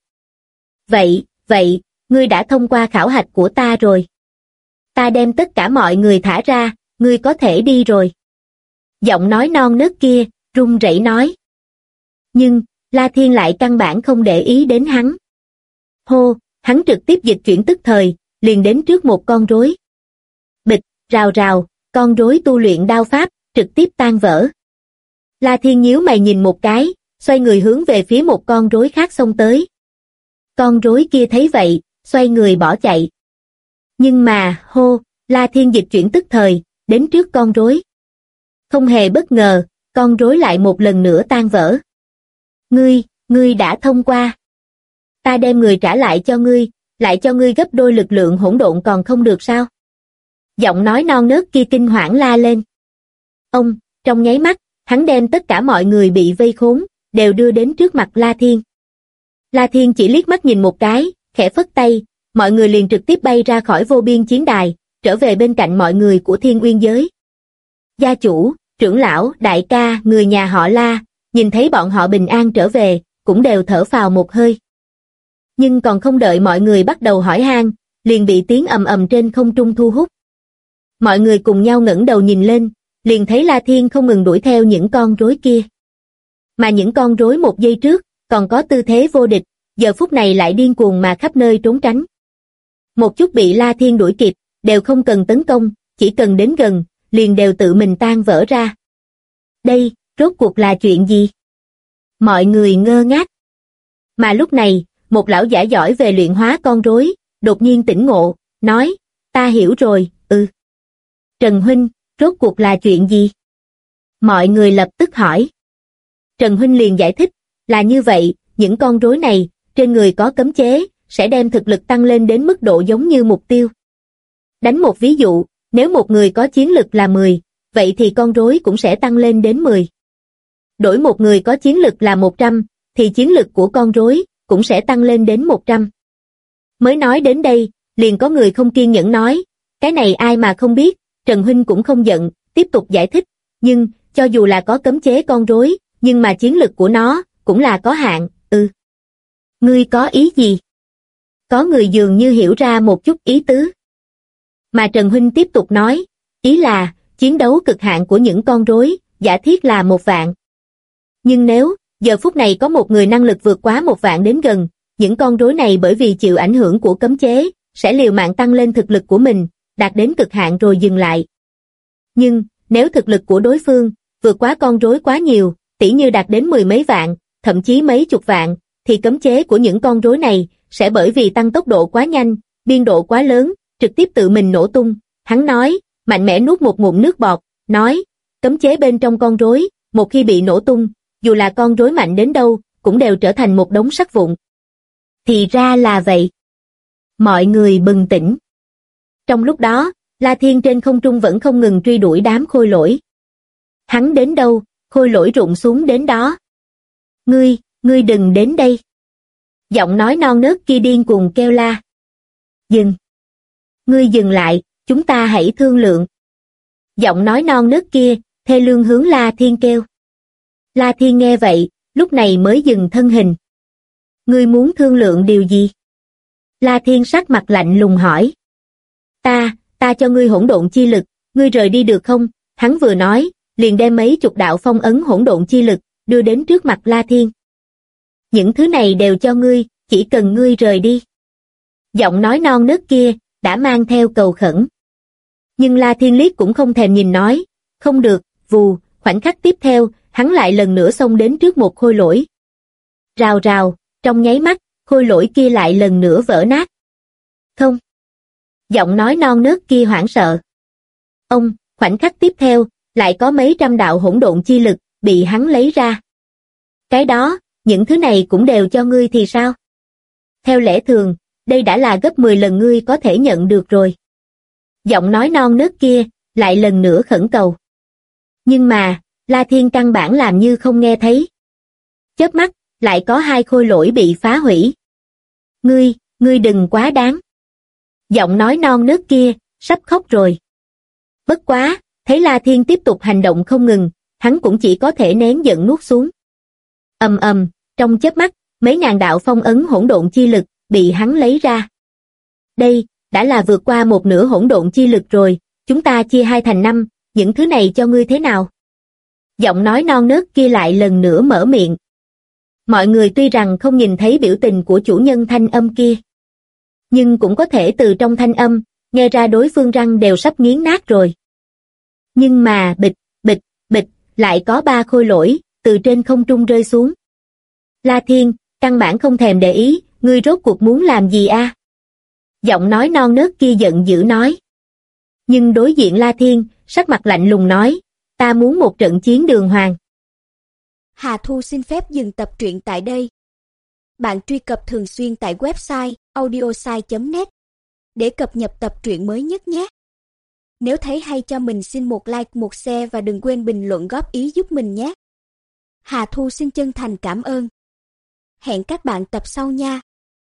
Vậy, ngươi đã thông qua khảo hạch của ta rồi. Ta đem tất cả mọi người thả ra, ngươi có thể đi rồi. Giọng nói non nớt kia, run rẩy nói. Nhưng, La Thiên lại căn bản không để ý đến hắn. Hắn trực tiếp dịch chuyển tức thời, liền đến trước một con rối. Bịch, rào, con rối tu luyện đao pháp, trực tiếp tan vỡ. La Thiên nhíu mày nhìn một cái, xoay người hướng về phía một con rối khác xông tới. Con rối kia thấy vậy, xoay người bỏ chạy. Nhưng mà, La Thiên dịch chuyển tức thời, đến trước con rối. Không hề bất ngờ, con rối lại một lần nữa tan vỡ. Ngươi đã thông qua. Ta đem người trả lại cho ngươi gấp đôi lực lượng hỗn độn còn không được sao? Giọng nói non nớt kia kinh hoảng la lên. Trong nháy mắt, hắn đem tất cả mọi người bị vây khốn, đều đưa đến trước mặt La Thiên. La Thiên chỉ liếc mắt nhìn một cái, khẽ phất tay, mọi người liền trực tiếp bay ra khỏi vô biên chiến đài, trở về bên cạnh mọi người của Thiên Uyên giới. Gia chủ, trưởng lão, đại ca, người nhà họ La, nhìn thấy bọn họ bình an trở về, cũng đều thở phào một hơi. Nhưng còn không đợi mọi người bắt đầu hỏi han, liền bị tiếng ầm ầm trên không trung thu hút. Mọi người cùng nhau ngẩng đầu nhìn lên, liền thấy La Thiên không ngừng đuổi theo những con rối kia. Mà những con rối một giây trước, còn có tư thế vô địch, giờ phút này lại điên cuồng mà khắp nơi trốn tránh. Một chút bị La Thiên đuổi kịp, đều không cần tấn công, chỉ cần đến gần, liền đều tự mình tan vỡ ra. Đây, rốt cuộc là chuyện gì? Mọi người ngơ ngác. Mà lúc này, một lão giả giỏi về luyện hóa con rối, đột nhiên tỉnh ngộ, nói, ta hiểu rồi, Trần Huynh, rốt cuộc là chuyện gì? Mọi người lập tức hỏi. Trần Huynh liền giải thích, là như vậy, những con rối này, trên người có cấm chế, sẽ đem thực lực tăng lên đến mức độ giống như mục tiêu. Đánh một ví dụ, nếu một người có chiến lực là 10, vậy thì con rối cũng sẽ tăng lên đến 10. Đổi một người có chiến lực là 100, thì chiến lực của con rối cũng sẽ tăng lên đến 100. Mới nói đến đây, liền có người không kiên nhẫn nói, cái này ai mà không biết, Trần Huynh cũng không giận, tiếp tục giải thích, nhưng, cho dù là có cấm chế con rối, nhưng mà chiến lực của nó, cũng là có hạn, Ngươi có ý gì? Có người dường như hiểu ra một chút ý tứ. Mà Trần Huynh tiếp tục nói, ý là, chiến đấu cực hạn của những con rối, giả thiết là 1 vạn. Nhưng nếu, giờ phút này có một người năng lực vượt quá 1 vạn đến gần, những con rối này bởi vì chịu ảnh hưởng của cấm chế, sẽ liều mạng tăng lên thực lực của mình, đạt đến cực hạn rồi dừng lại. Nhưng, nếu thực lực của đối phương, vượt quá con rối quá nhiều, tỉ như đạt đến 10 mấy vạn, thậm chí mấy chục vạn, thì cấm chế của những con rối này, sẽ bởi vì tăng tốc độ quá nhanh, biên độ quá lớn, trực tiếp tự mình nổ tung. Hắn nói, mạnh mẽ nuốt một ngụm nước bọt, nói, cấm chế bên trong con rối, một khi bị nổ tung, dù là con rối mạnh đến đâu, cũng đều trở thành một đống sắt vụn. Thì ra là vậy. Mọi người bừng tỉnh. Trong lúc đó, La Thiên trên không trung vẫn không ngừng truy đuổi đám khôi lỗi. Hắn đến đâu, khôi lỗi rụng xuống đến đó. Ngươi đừng đến đây. Giọng nói non nớt kia điên cuồng kêu la. Dừng. Ngươi dừng lại, chúng ta hãy thương lượng. Giọng nói non nớt kia, thê lương hướng La Thiên kêu. La Thiên nghe vậy, lúc này mới dừng thân hình. Ngươi muốn thương lượng điều gì? La Thiên sắc mặt lạnh lùng hỏi. Ta cho ngươi hỗn độn chi lực, ngươi rời đi được không? Hắn vừa nói, liền đem mấy chục đạo phong ấn hỗn độn chi lực, đưa đến trước mặt La Thiên. Những thứ này đều cho ngươi, chỉ cần ngươi rời đi. Giọng nói non nớt kia, đã mang theo cầu khẩn. Nhưng La Thiên liếc cũng không thèm nhìn nói, không được, vù, khoảnh khắc tiếp theo, hắn lại lần nữa xông đến trước một khôi lỗi. Rào rào, trong nháy mắt, khôi lỗi kia lại lần nữa vỡ nát. Không. Giọng nói non nớt kia hoảng sợ. Khoảnh khắc tiếp theo, lại có mấy trăm đạo hỗn độn chi lực, bị hắn lấy ra. Cái đó, những thứ này cũng đều cho ngươi thì sao? Theo lẽ thường, đây đã là gấp 10 lần ngươi có thể nhận được rồi. Giọng nói non nớt kia, lại lần nữa khẩn cầu. Nhưng mà, La Thiên căn bản làm như không nghe thấy. Chớp mắt, lại có 2 khôi lỗi bị phá hủy. Ngươi đừng quá đáng. Giọng nói non nớt kia, sắp khóc rồi. Bất quá, thấy La Thiên tiếp tục hành động không ngừng, hắn cũng chỉ có thể nén giận nuốt xuống. Trong chớp mắt, mấy ngàn đạo phong ấn hỗn độn chi lực, bị hắn lấy ra. Đây, đã là vượt qua một nửa hỗn độn chi lực rồi, chúng ta chia 2 thành 5, những thứ này cho ngươi thế nào? Giọng nói non nớt kia lại lần nữa mở miệng. Mọi người tuy rằng không nhìn thấy biểu tình của chủ nhân thanh âm kia, nhưng cũng có thể từ trong thanh âm, nghe ra đối phương răng đều sắp nghiến nát rồi. Nhưng mà bịch, lại có 3 khôi lỗi, từ trên không trung rơi xuống. La Thiên, căn bản không thèm để ý, ngươi rốt cuộc muốn làm gì a? Giọng nói non nớt kia giận dữ nói. Nhưng đối diện La Thiên, sắc mặt lạnh lùng nói, ta muốn một trận chiến đường hoàng. Hà Thu xin phép dừng tập truyện tại đây. Bạn truy cập thường xuyên tại website audiosai.net để cập nhật tập truyện mới nhất nhé. Nếu thấy hay cho mình xin một like, một share và đừng quên bình luận góp ý giúp mình nhé. Hà Thu xin chân thành cảm ơn. Hẹn các bạn tập sau nha.